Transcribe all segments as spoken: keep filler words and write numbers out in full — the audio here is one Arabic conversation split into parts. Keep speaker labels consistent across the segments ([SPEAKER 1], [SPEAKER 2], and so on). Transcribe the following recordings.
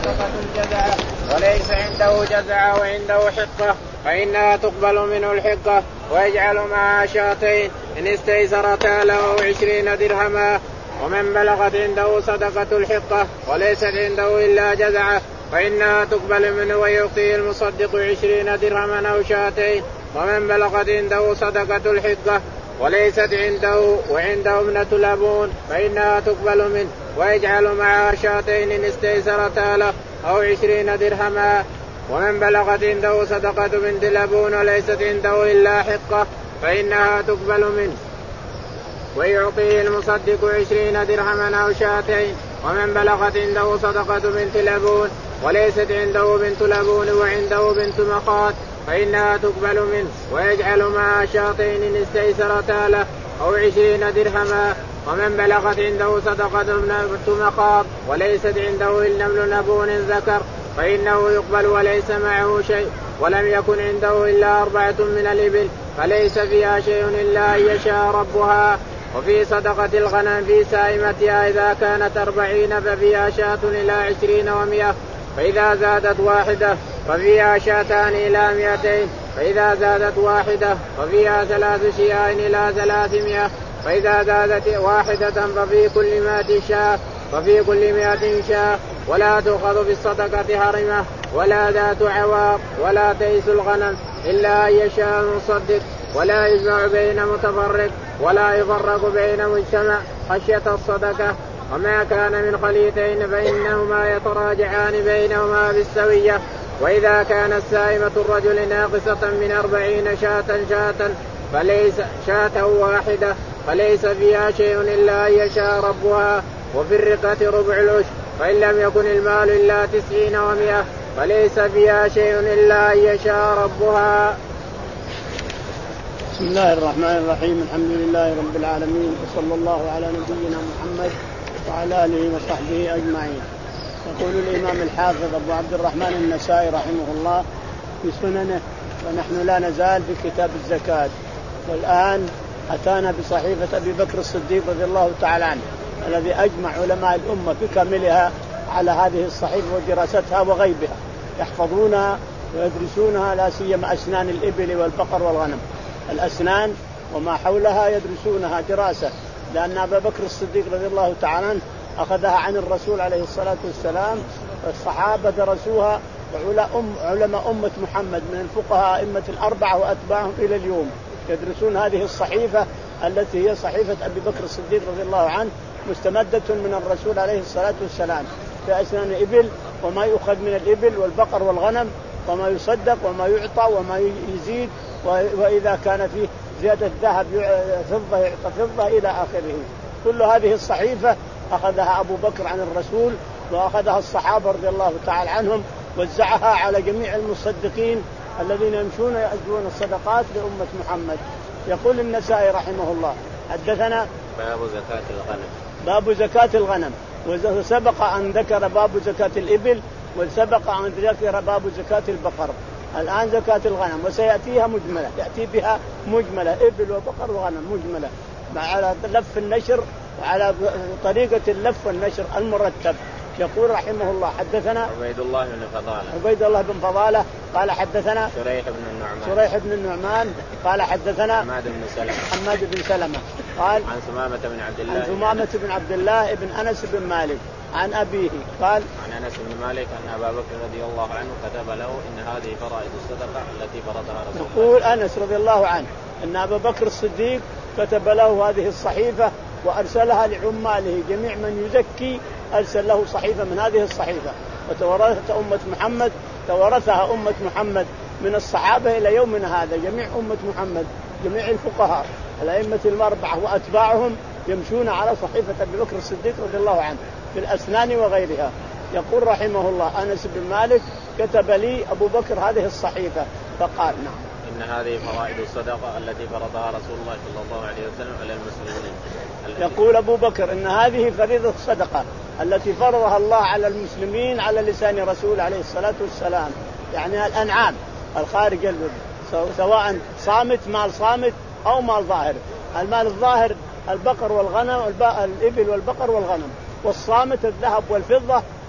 [SPEAKER 1] صدقة الجزعة وليس عنده جزعة وعنده حقة فإنها تقبل منه الحقة ويجعل معها شاتين إن استيسرتا له عشرين درهما. ومن بلغت عنده صدقة الحقة وليست عنده إلا جزعة فإنها تقبل منه ويعطيه المصدق عشرين درهما أو شاتين. ومن بلغت عنده صدقة الحقة وليست عنده وعنده ابنة لبون فإنها تقبل منه ويجعل معها شاتين إن استيسرتا له أو عشرين درهما. ومن بلغت عنده صدقة بنت لبون وليست عنده إلا حقة فإنها تقبل منه ويعطيه المصدق عشرين درهما أو شاتين. ومن بلغت عنده صدقة بنت لبون وليست عنده بنت لبون وعنده بنت مخاض فإنها تقبل منه ويجعل معها شاتين إن استيسرتا له أو عشرين درهما. ومن بلغت عنده صدقة بنت مخاض وليست عنده إلا ابن لبون ذكر فإنه يقبل وليس معه شيء ولم يكن عنده إلا أربعة من الإبل فليس فيها شيء إلا أن يشاء ربها. وفي صدقة الغنم في سائمتها إذا كانت أربعين ففيها شاة إلى عشرين ومئة فإذا زادت واحدة ففيها شاتان إلى مئتين فإذا زادت واحدة ففيها ثلاث شياه إلى ثلاثمائة فإذا زادت واحدة ففي كل مائة شاة ففي كل مائة شاة. ولا تؤخذ في الصدقة هرمة ولا ذات عوار ولا تيس الغنم إلا أن يشاء المصدق ولا يجمع بين متفرق ولا يفرق بين مجتمع خشية الصدقة. وما كان من خليتين فإنهما يتراجعان بينهما بالسوية. وإذا كانت سائمة الرجل ناقصة من أربعين شاة شاة فليس شاة واحدة فليس فيها شيء إلا أن يشاء ربها. وفي الرقة ربع العشر فإن لم يكن المال إلا تسعين ومئة فليس فيها شيء إلا أن يشاء ربها.
[SPEAKER 2] بسم الله الرحمن الرحيم. الحمد لله رب العالمين وصلى الله على نبينا محمد وعلى آله وصحبه أجمعين. يقول الإمام الحافظ أبو عبد الرحمن النسائي رحمه الله في سننه ونحن لا نزال في كتاب الزكاة. والآن أتانا بصحيفة أبي بكر الصديق رضي الله تعالى عنه الذي أجمع علماء الأمة بكاملها على هذه الصحيفة ودراستها وغيبها يحفظونها ويدرسونها لا سيما أسنان الإبل والبقر والغنم. الأسنان وما حولها يدرسونها دراسة لأن أبا بكر الصديق رضي الله تعالى عنه أخذها عن الرسول عليه الصلاة والسلام والصحابة درسوها وعلماء أمة محمد من الفقهاء أئمة الأربعة وأتباعهم إلى اليوم يدرسون هذه الصحيفة التي هي صحيفة أبي بكر الصديق رضي الله عنه مستمدة من الرسول عليه الصلاة والسلام في أسنان الإبل وما يؤخذ من الإبل والبقر والغنم وما يصدق وما يعطى وما يزيد وإذا كان فيه زيادة ذهب فضة يعطى فضة إلى آخره. كل هذه الصحيفة أخذها أبو بكر عن الرسول وأخذها الصحابة رضي الله تعالى عنهم وزعها على جميع المصدقين الذين يمشون يأجرون الصدقات لأمة محمد. يقول النسائي رحمه الله حدثنا
[SPEAKER 1] باب زكاة الغنم
[SPEAKER 2] باب زكاة الغنم وسبق أن ذكر باب زكاة الإبل وسبق أن ذكر باب زكاة البقر. الآن زكاة الغنم وسيأتيها مجملة يأتي بها مجملة إبل وبقر وغنم مجملة على لف النشر وعلى طريقة اللف والنشر المرتب. يقول رحمه الله حدثنا
[SPEAKER 1] عبيد الله بن فضالة
[SPEAKER 2] عبيد الله بن فضالة قال حدثنا
[SPEAKER 1] شريح بن النعمان
[SPEAKER 2] شريح بن النعمان قال حدثنا
[SPEAKER 1] حماد بن سلمة
[SPEAKER 2] حماد بن سلمة قال
[SPEAKER 1] عن ثمامة بن عبد الله
[SPEAKER 2] عن ثمامة بن عبد الله بن أنس بن مالك عن أبيه قال
[SPEAKER 1] عن أنس بن مالك أن أبا بكر رضي الله عنه كتب له إن هذه فرائض الصدقة التي فرضها رسول الله.
[SPEAKER 2] يقول أنس رضي الله عنه أن أبا بكر الصديق كتب له هذه الصحيفة وأرسلها لعماله جميع من يزكي أرسل له صحيفة من هذه الصحيفة وتورثت أمة محمد تورثها أمة محمد من الصحابة إلى يومنا هذا جميع أمة محمد جميع الفقهاء الأئمة الأربعة وأتباعهم يمشون على صحيفة أبي بكر الصديق رضي الله عنه في الأسنان وغيرها. يقول رحمه الله أنس بن مالك كتب لي أبو بكر هذه الصحيفة فقال نعم
[SPEAKER 1] إن هذه فرائض الصدقة التي فرضها رسول الله صلى الله عليه وسلم على المسلمين.
[SPEAKER 2] يقول أبو بكر إن هذه فريضة الصدقة التي فرضها الله على المسلمين على لسان رسول عليه الصلاة والسلام يعني الأنعام الخارج سواء صامت مال صامت أو مال ظاهر. المال الظاهر البقر والغنم الإبل والبقر والغنم والصامت الذهب والفضة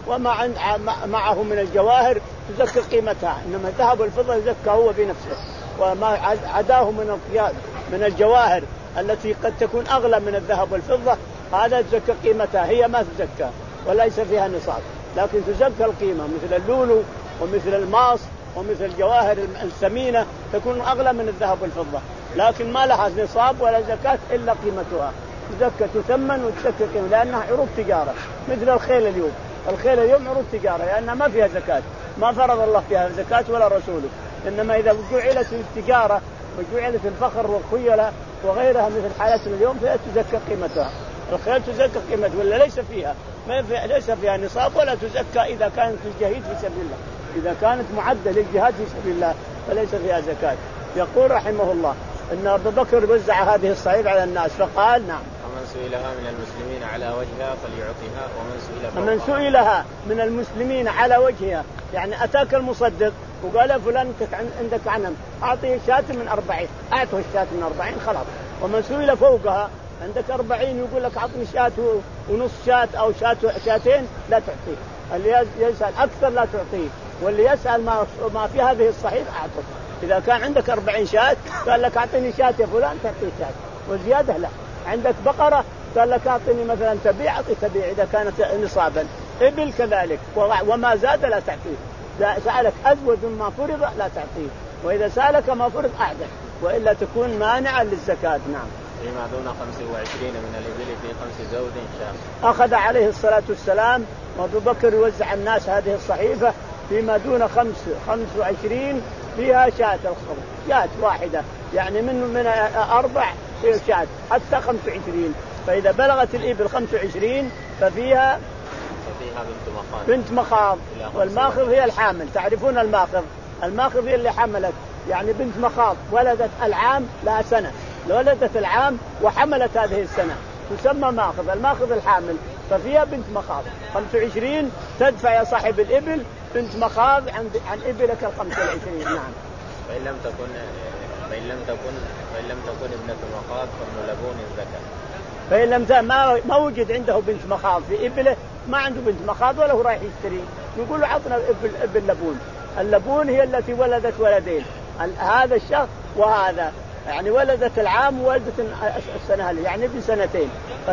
[SPEAKER 2] وما عند معه من الجواهر تزكى قيمتها، إنما الذهب والفضة يزكى هو بنفسه، وما عداه من القياد من الجواهر التي قد تكون أغلى من الذهب والفضة هذا تزكى قيمتها، هي ما تزكى وليس فيها نصاب، لكن تزكى القيمة مثل اللولو ومثل الماس ومثل الجواهر الثمينة تكون أغلى من الذهب والفضة، لكن ما لها نصاب ولا زكاة إلا قيمتها، تزكى تثمن وتزكى قيمة لأنها عروض تجارة مثل الخيل اليوم. الخيل اليوم عروض تجارة لأنها ما فيها زكاة، ما فرض الله فيها زكاة ولا رسوله، إنما إذا جعلت التجارة وجعلت الفخر والخيلة وغيرها مثل حالتنا اليوم فهي تزكى قيمتها. الخيل تزكى قيمتها ولا ليس فيها ما في ليس فيها نصاب، ولا تزكى إذا كانت الجهاد في سبيل الله، إذا كانت معدة للجهاد في سبيل الله فليس فيها زكاة. يقول رحمه الله إن أبو بكر وزع هذه الصحيفة على الناس فقال نعم
[SPEAKER 1] ومن سئلها من المسلمين على وجهها فليعطها ومن سئل
[SPEAKER 2] ومن سئلها من المسلمين على وجهها، يعني أتاك المصدق وقال يا فلان عندك عنم أعطيه شاة من أربعين، أعطه الشاة من أربعين خلاص. ومن سئل فوقها عندك أربعين يقول لك أعطني شاة ونص شاة أو شاة شاتين لا تعطيه، اللي يسأل أكثر لا تعطيه، واللي يسأل ما ما في هذه الصحيفة أعطه. إذا كان عندك أربعين شاة قال لك أعطني شاة يا فلان تعطيه شاة وزيادة لا. عندك بقرة قال لك أعطني مثلا تبيع أعطي تبيع إذا كانت نصابا. إبل كذلك وما زاد لا تعطيه. إذا سألك أزود مما فرض لا تعطيه، وإذا سألك ما فرض أعدل وإلا تكون مانعا للزكاة. نعم.
[SPEAKER 1] فيما دون خمس وعشرين من الإبل في خمس زود شاة.
[SPEAKER 2] أخذ عليه الصلاة والسلام وأبو بكر يوزع الناس هذه الصحيفة فيما دون خمس خمس وعشرين فيها شاة الخبر، شاة واحدة يعني من من أربع شاة حتى خمس وعشرين، فإذا بلغت الإبل خمس وعشرين ففيها
[SPEAKER 1] ففيها بنت مخاض.
[SPEAKER 2] بنت مخاض، والماخذ هي الحامل، تعرفون الماخذ، الماخذ هي اللي حملت، يعني بنت مخاض ولدت العام لها سنة، ولدت العام وحملت هذه السنة تسمى ماخذ، الماخذ الحامل، ففيها بنت مخاض. خمس وعشرين تدفع يا صاحب الإبل بنت مخاض عن عن إبلك الخمس وعشرين. نعم.
[SPEAKER 1] فإن لم تكن فإن لم تكن فإن لم تكن ابنة مخاض فابن لبون الزكاة.
[SPEAKER 2] فإن لم ما ما وجد عنده بنت مخاض في إبله، ما عنده بنت مخاض ولا هو رايح يشتري، يقول له عطنا ابن ابن لبون. اللبون هي التي ولدت ولدين، هذا الشخص وهذا، يعني ولدت العام وولدت السنة هذه يعني بسنتين،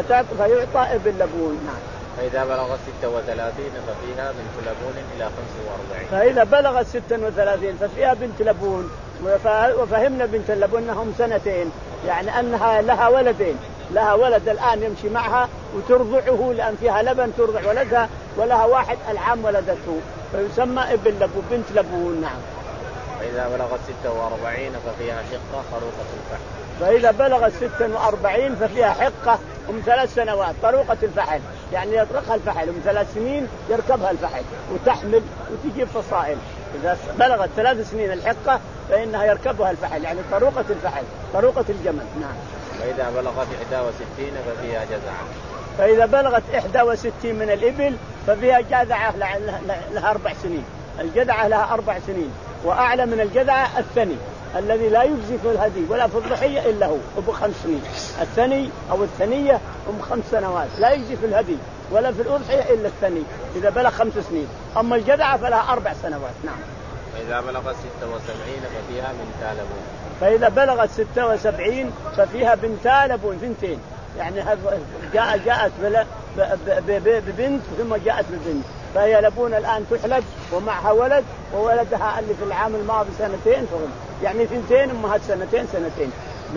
[SPEAKER 2] فيعطى ابن لبون. نعم.
[SPEAKER 1] فإذا بلغت ستة وثلاثين ففيها بنت لبون إلى خمس وأربعين.
[SPEAKER 2] فإذا بلغت ستة وثلاثين ففيها بنت لبون، وفهمنا بنت اللبون أنهم سنتين، يعني أنها لها ولدين، لها ولد الآن يمشي معها وترضعه لأن فيها لبن ترضع ولدها، ولها واحد العام ولدته فيسمى ابن لبون بنت لبون. نعم.
[SPEAKER 1] فإذا بلغت ستة وأربعين ففيها حقة خروقة الفحل.
[SPEAKER 2] فإذا بلغت ستة وأربعين ففيها حقة أم ثلاث سنوات طروقة الفحل، يعني يطرقها الفحل أم ثلاث سنين يركبها الفحل وتحمل وتجيب فصائل. إذا بلغت ثلاث سنين الحقة فإنها يركبها الفحل، يعني طروقة الفحل طروقة الجمل. نعم.
[SPEAKER 1] فإذا بلغت إحدى وستين ففيها جزعة.
[SPEAKER 2] فإذا بلغت إحدى وستين من الإبل ففيها جذعة لها أربع سنين، الجذعة لها أربع سنين، وأعلى من الجذعة الثني الذي لا يجزي في الهدي ولا في الضحية إلا هو أبو خمس سنين. الثني أو الثنية هم خمس سنوات لا يجزي في الهدي ولا في الأضحية إلا الثني إذا بلغ خمس سنين، أما الجذعة فلها أربع سنوات. نعم.
[SPEAKER 1] فإذا بلغت ستة وسبعين ففيها بنتا لبون.
[SPEAKER 2] فإذا بلغت ستة وسبعين ففيها بنتا لبون، بنتين، يعني جاء جاءت ببنت ثم جاءت ببنت، فهي لبون الآن تحلب ومعها ولد، وولدها اللي في العام الماضي سنتين فهم، يعني ثنتين أمهات سنتين سنتين،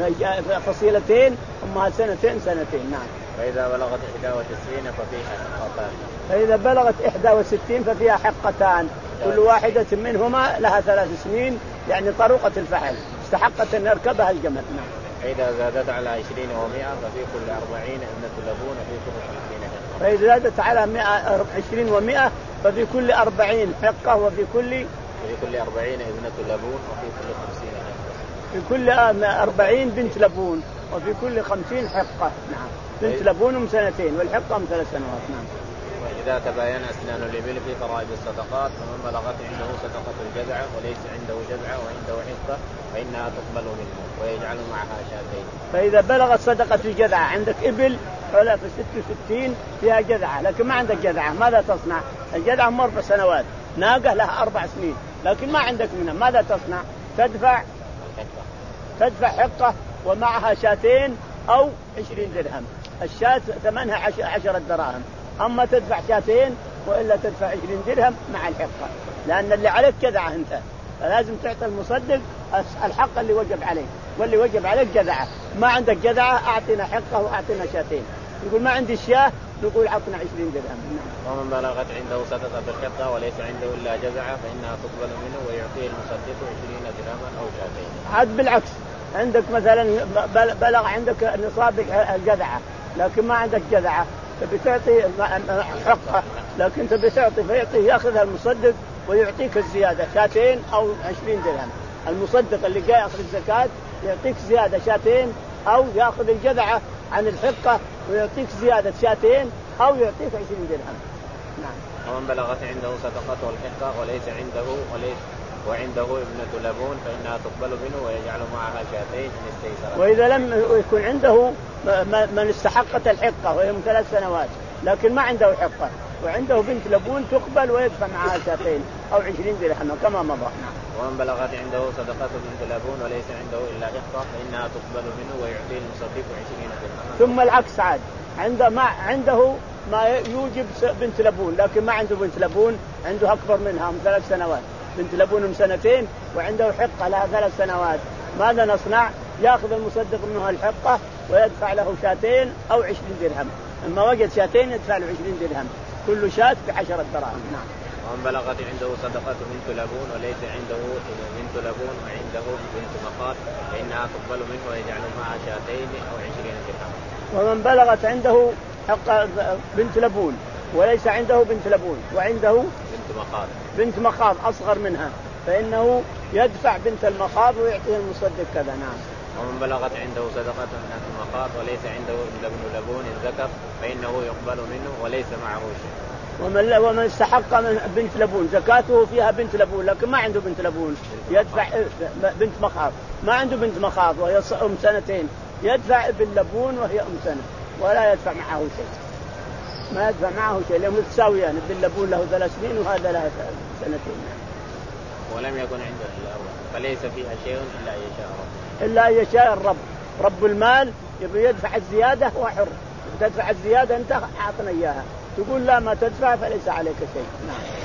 [SPEAKER 2] فصيلتين أمهات سنتين سنتين. نعم.
[SPEAKER 1] فإذا بلغت إحدى وتسعين ففيها حقتان.
[SPEAKER 2] فإذا بلغت إحدى وستين ففيها حقتان، كل واحدة منهما لها ثلاث سنين، يعني طروقة الفحل استحقت أن يركبها الجمل. نعم.
[SPEAKER 1] فإذا زادت على عشرين ومئة ففي كل أربعين ابنة لبون وفي كل خمسين حقة.
[SPEAKER 2] فإذا زادت على مئة عشرين ومئة ففي كل أربعين حقة، وفي كل
[SPEAKER 1] في كل أربعين ابنة لبون وفي كل خمسين حقة.
[SPEAKER 2] في كل أربعين بنت لبون وفي كل خمسين حقة. نعم. بنت لبون من سنتين والحقة من ثلاث سنوات. نعم.
[SPEAKER 1] إذا تباين أسنان الإبل في فرائض الصدقات فمن بلغت عنده صدقة الجذعة وليس عنده جذعة وعنده حصة فإنها تقبل منه ويجعل معها شاتين.
[SPEAKER 2] فإذا بلغت صدقة الجذعة عندك إبل حول في ست وستين فيها جذعة لكن ما عندك جذعة ماذا تصنع؟ الجذعة هم أربع سنوات، ناقة لها أربع سنين لكن ما عندك منها ماذا تصنع؟ تدفع تدفع حقة ومعها شاتين أو عشرين درهم. الشاة ثمنها عشرة دراهم، أما تدفع شاتين وإلا تدفع عشرين درهم مع الحقة، لأن اللي عليك جذعة أنت فلازم تعطي المصدق الحق اللي وجب عليه، واللي وجب عليك جذعة. ما عندك جذعة أعطينا حقة وأعطينا شاتين. يقول ما عندي الشاه نقول عطنا عشرين درهم.
[SPEAKER 1] ومن بلغت عنده صدقة بالحقة وليس عنده إلا جذعة فإنها تقبل منه ويعطيه المصدق عشرين درهما أو شاتين.
[SPEAKER 2] عاد بالعكس، عندك مثلا بلغ عندك نصاب الجذعة لكن ما عندك جذعة تبي تعطي حقه لكن تبي تعطي فيعطيه يأخذها المصدق ويعطيك الزيادة شاتين أو عشرين درهم. المصدق اللي جاي يأخذ الزكاة يعطيك زيادة شاتين أو يأخذ الجذعة عن الحقة ويعطيك زيادة شاتين أو يعطيك عشرين درهم.
[SPEAKER 1] نعم. ومن بلغت عنده صدقة والحقة وليس عنده وليس وعنده ابنة لبون فإنها تقبل منه ويجعل معها شاتين إن استيسرت.
[SPEAKER 2] وإذا لم يكن عنده من استحقت الحقة وهي من ثلاث سنوات لكن ما عنده حقة وعنده بنت لبون تقبل ويدفع معها شاتين أو عشرين درهم كما مضى.
[SPEAKER 1] ومن بلغت عنده صدقة بنت لبون وليس عنده إلا حقة فإنها تقبل منه ويعطيه المصدق عشرين درهم.
[SPEAKER 2] ثم العكس عاد، عنده ما عنده ما يوجب بنت لبون لكن ما عنده بنت لبون، عنده أكبر منها من ثلاث سنوات، بنت لبون من سنتين وعنده حقة لها ثلاث سنوات. ماذا نصنع؟ يأخذ المصدق منها الحقة ويدفع له شاتين أو عشرين درهم. أما وجد شاتين يدفع له عشرين درهم، كل شات بعشرة دراهم. نعم.
[SPEAKER 1] ومن بلغت عنده صدقة بنت لبون وليس عنده بنت لبون وعنده بنت مخاض فإنها تقبل منه ويجعل معها شاتين أو عشرين درهم.
[SPEAKER 2] ومن بلغت عنده حق بنت لبون وليس عنده بنت لبون وعنده
[SPEAKER 1] بنت مخاض
[SPEAKER 2] بنت مخاض أصغر منها فإنه يدفع بنت المخاض ويعطيه المصدق كذا. نعم.
[SPEAKER 1] ومن بلغت عنده صدقة من المخاض وليس عنده ابن لبون ذكر فإنه يقبل منه وليس معه شيء.
[SPEAKER 2] ومن ومن استحق من بنت لبون زكاته فيها بنت لبون لكن ما عنده بنت لبون يدفع بنت مخاض، ما عنده بنت مخاض وهي أم سنتين يدفع ابن لبون وهي أم سنة ولا يدفع معه شيء، ما يدفع معه شيء لأنه متساويان، ابن لبون له ثلاث سنين وهذا له سنتين.
[SPEAKER 1] ولم يكن عنده إلا أول فليس فيها شيء إلا أن يشاء رب.
[SPEAKER 2] إلا أن يشاء الرب، رب المال يبي يدفع الزيادة وحر، تدفع الزيادة أنت أعطنا إياها، تقول لا ما تدفع فليس عليك شيء. نعم.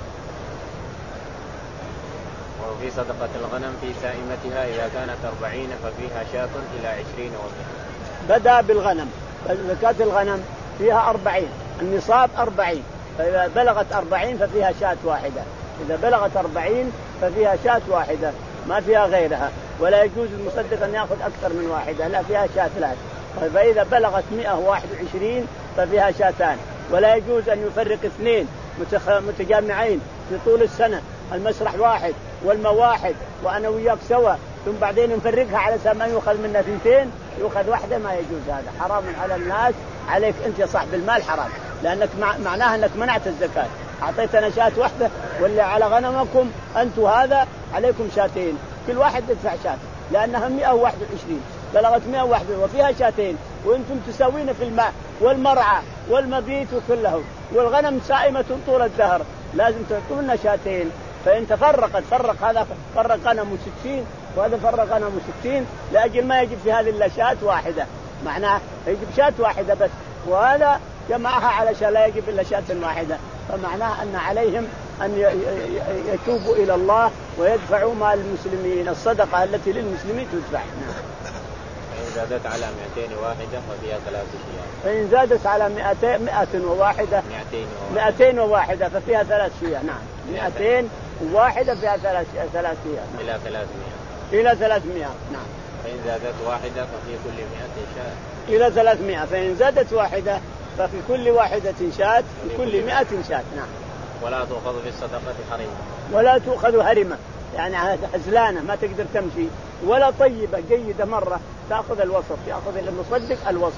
[SPEAKER 1] وفي صدقة الغنم في سائمتها إذا كانت أربعين ففيها شاة إلى عشرين ومئة.
[SPEAKER 2] بدأ بالغنم، زكاة الغنم فيها أربعين، النصاب أربعين، فإذا بلغت أربعين ففيها شاة واحدة، إذا بلغت أربعين ففيها شاة واحدة ما فيها غيرها، ولا يجوز المصدق أن يأخذ أكثر من واحدة، لا فيها شاتلات. فإذا بلغت مئة وواحد وعشرين ففيها شاتان، ولا يجوز أن يفرق اثنين متجامعين في طول السنة، المسرح واحد والماء واحد وأنا وياك سوا ثم بعدين نفرقها على سما يؤخذ منا اثنتين يؤخذ واحدة، ما يجوز هذا، حرام على الناس، عليك أنت يا صاحب المال حرام، لأنك معناها أنك منعت الزكاة، أعطيتنا شاة واحدة واللي على غنمكم أنتوا هذا عليكم شاتين، كل واحد يدفع شاة لأنها مئة وواحد وعشرين بلغت مئة وواحد وفيها شاتين وأنتم تسوين في الماء والمرعى والمبيت وكله، والغنم سائمة طول الدهر، لازم تعطونا شاتين. فإن تفرقت فرق هذا فرق غنم ستين وهذا فرق غنم ستين لأجل ما يجب في هذه إلا شاة واحدة، معناه يجب شاة واحدة بس، وهذا جمعها على شاة لا يجب إلا شاة واحدة، فمعناه أن عليهم أن يتوبوا إلى الله ويدفعوا مال المسلمين، الصدقة التي للمسلمين تدفع.
[SPEAKER 1] فإن زادت على مئتين واحدة ففيها ثلاث شياه.
[SPEAKER 2] فإن زادت على مئتين مئة وواحدة مئتين وواحدة ففيها ثلاث شياه. نعم. مئتين وواحدة فيها ثلاث ثلاث شياه.
[SPEAKER 1] إلى ثلاثمائة.
[SPEAKER 2] إلى ثلاثمائة. نعم.
[SPEAKER 1] فإن زادت واحدة ففي كل مئة شاة.
[SPEAKER 2] إلى ثلاثمائة. فإن زادت واحدة ففي كل واحدة شاة في كل مئة شاة. نعم.
[SPEAKER 1] ولا تؤخذ في الصدقة حريمة.
[SPEAKER 2] ولا تؤخذ هرمة يعني هزلانة ما تقدر تمشي، ولا طيبة جيدة مرة، تأخذ الوسط، يأخذ المصدق الوسط،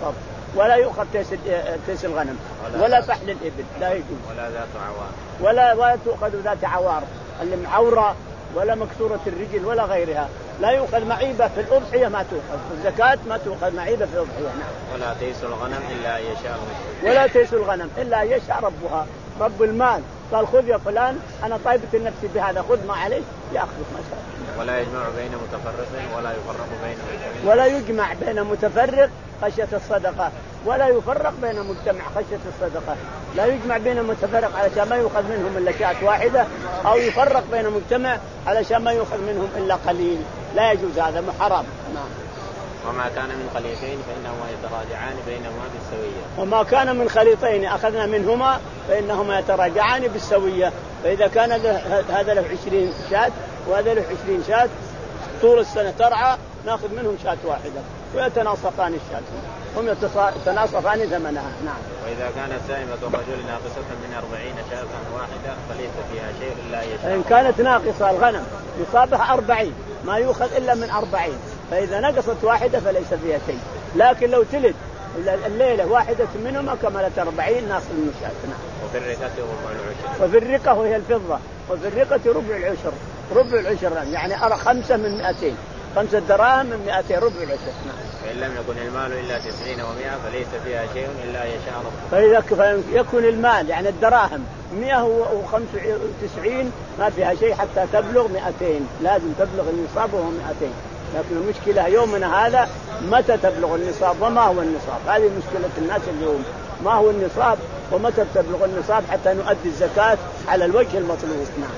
[SPEAKER 2] ولا يؤخذ تيس تيس الغنم ولا, ولا فحل الإبل لا يجوز
[SPEAKER 1] ولا ذات عوار
[SPEAKER 2] ولا ولا تؤخذ ذات عوار اللي معورة ولا مكسورة الرجل ولا غيرها. لا يؤخذ معيبة في الأضحية ما تؤخذ في الزكاة ما تؤخذ معيبة في الأضحية. نعم.
[SPEAKER 1] ولا تيس الغنم إلا أن يشاء
[SPEAKER 2] ولا تيس الغنم إلا أن يشاء ربها رب المال قال خذ يا فلان أنا طيبة النفس بهذا خذ ما عليه يأخذ ما شاء.
[SPEAKER 1] ولا يجمع بين متفرق ولا يفرق بين مجتمع
[SPEAKER 2] ولا يجمع بين متفرق خشية الصدقة ولا يفرق بين مجتمع خشية الصدقة. لا يجمع بين متفرق علشان ما يؤخذ منهم إلا شاة واحدة أو يفرق بين مجتمع علشان ما يؤخذ منهم إلا قليل لا يجوز هذا محرم. نعم.
[SPEAKER 1] وما كان من خليطين فإنهما يتراجعان بينهما بالسوية.
[SPEAKER 2] وما كان من خليطين أخذنا منهما فإنهما يتراجعان بالسوية. فإذا كان هذا له عشرين شاة وهذا له عشرين شاة طول السنة ترعى نأخذ منهم شاة واحدة ويتناصفان الشاة هم يتناصفان ثمنها. نعم.
[SPEAKER 1] وإذا كانت سائمة الرجل ناقصة من أربعين شاة واحدة فليس فيها شيء إلا يشاء.
[SPEAKER 2] إن كانت ناقصة الغنم يصابها أربعين ما يؤخذ إلا من أربعين فإذا نقصت واحدة فليس فيها شيء. لكن لو تلد الليلة واحدة منهما كملت أربعين ناقص من الشاة. نعم.
[SPEAKER 1] وفي الرقة ربع العشر.
[SPEAKER 2] وفي الرقة وهي الفضة وفي الرقة ربع العشر ربع العشر يعني أرى خمسة من مئتين خمسة دراهم من مئتين ربع العشر. نعم.
[SPEAKER 1] فإن لم يكن المال إلا تسعين ومئة فليس فيها شيء إلا يشاء ربه.
[SPEAKER 2] فإذا يكون المال يعني الدراهم مئة وخمسة وتسعين ما فيها شيء حتى تبلغ مئتين لازم تبلغ النصاب وهو مئتين. لكن المشكلة يومنا هذا متى تبلغ النصاب وما هو النصاب. هذه مشكلة الناس اليوم ما هو النصاب ومتى تبلغ النصاب حتى نؤدي الزكاة على الوجه المطلوب. نعم.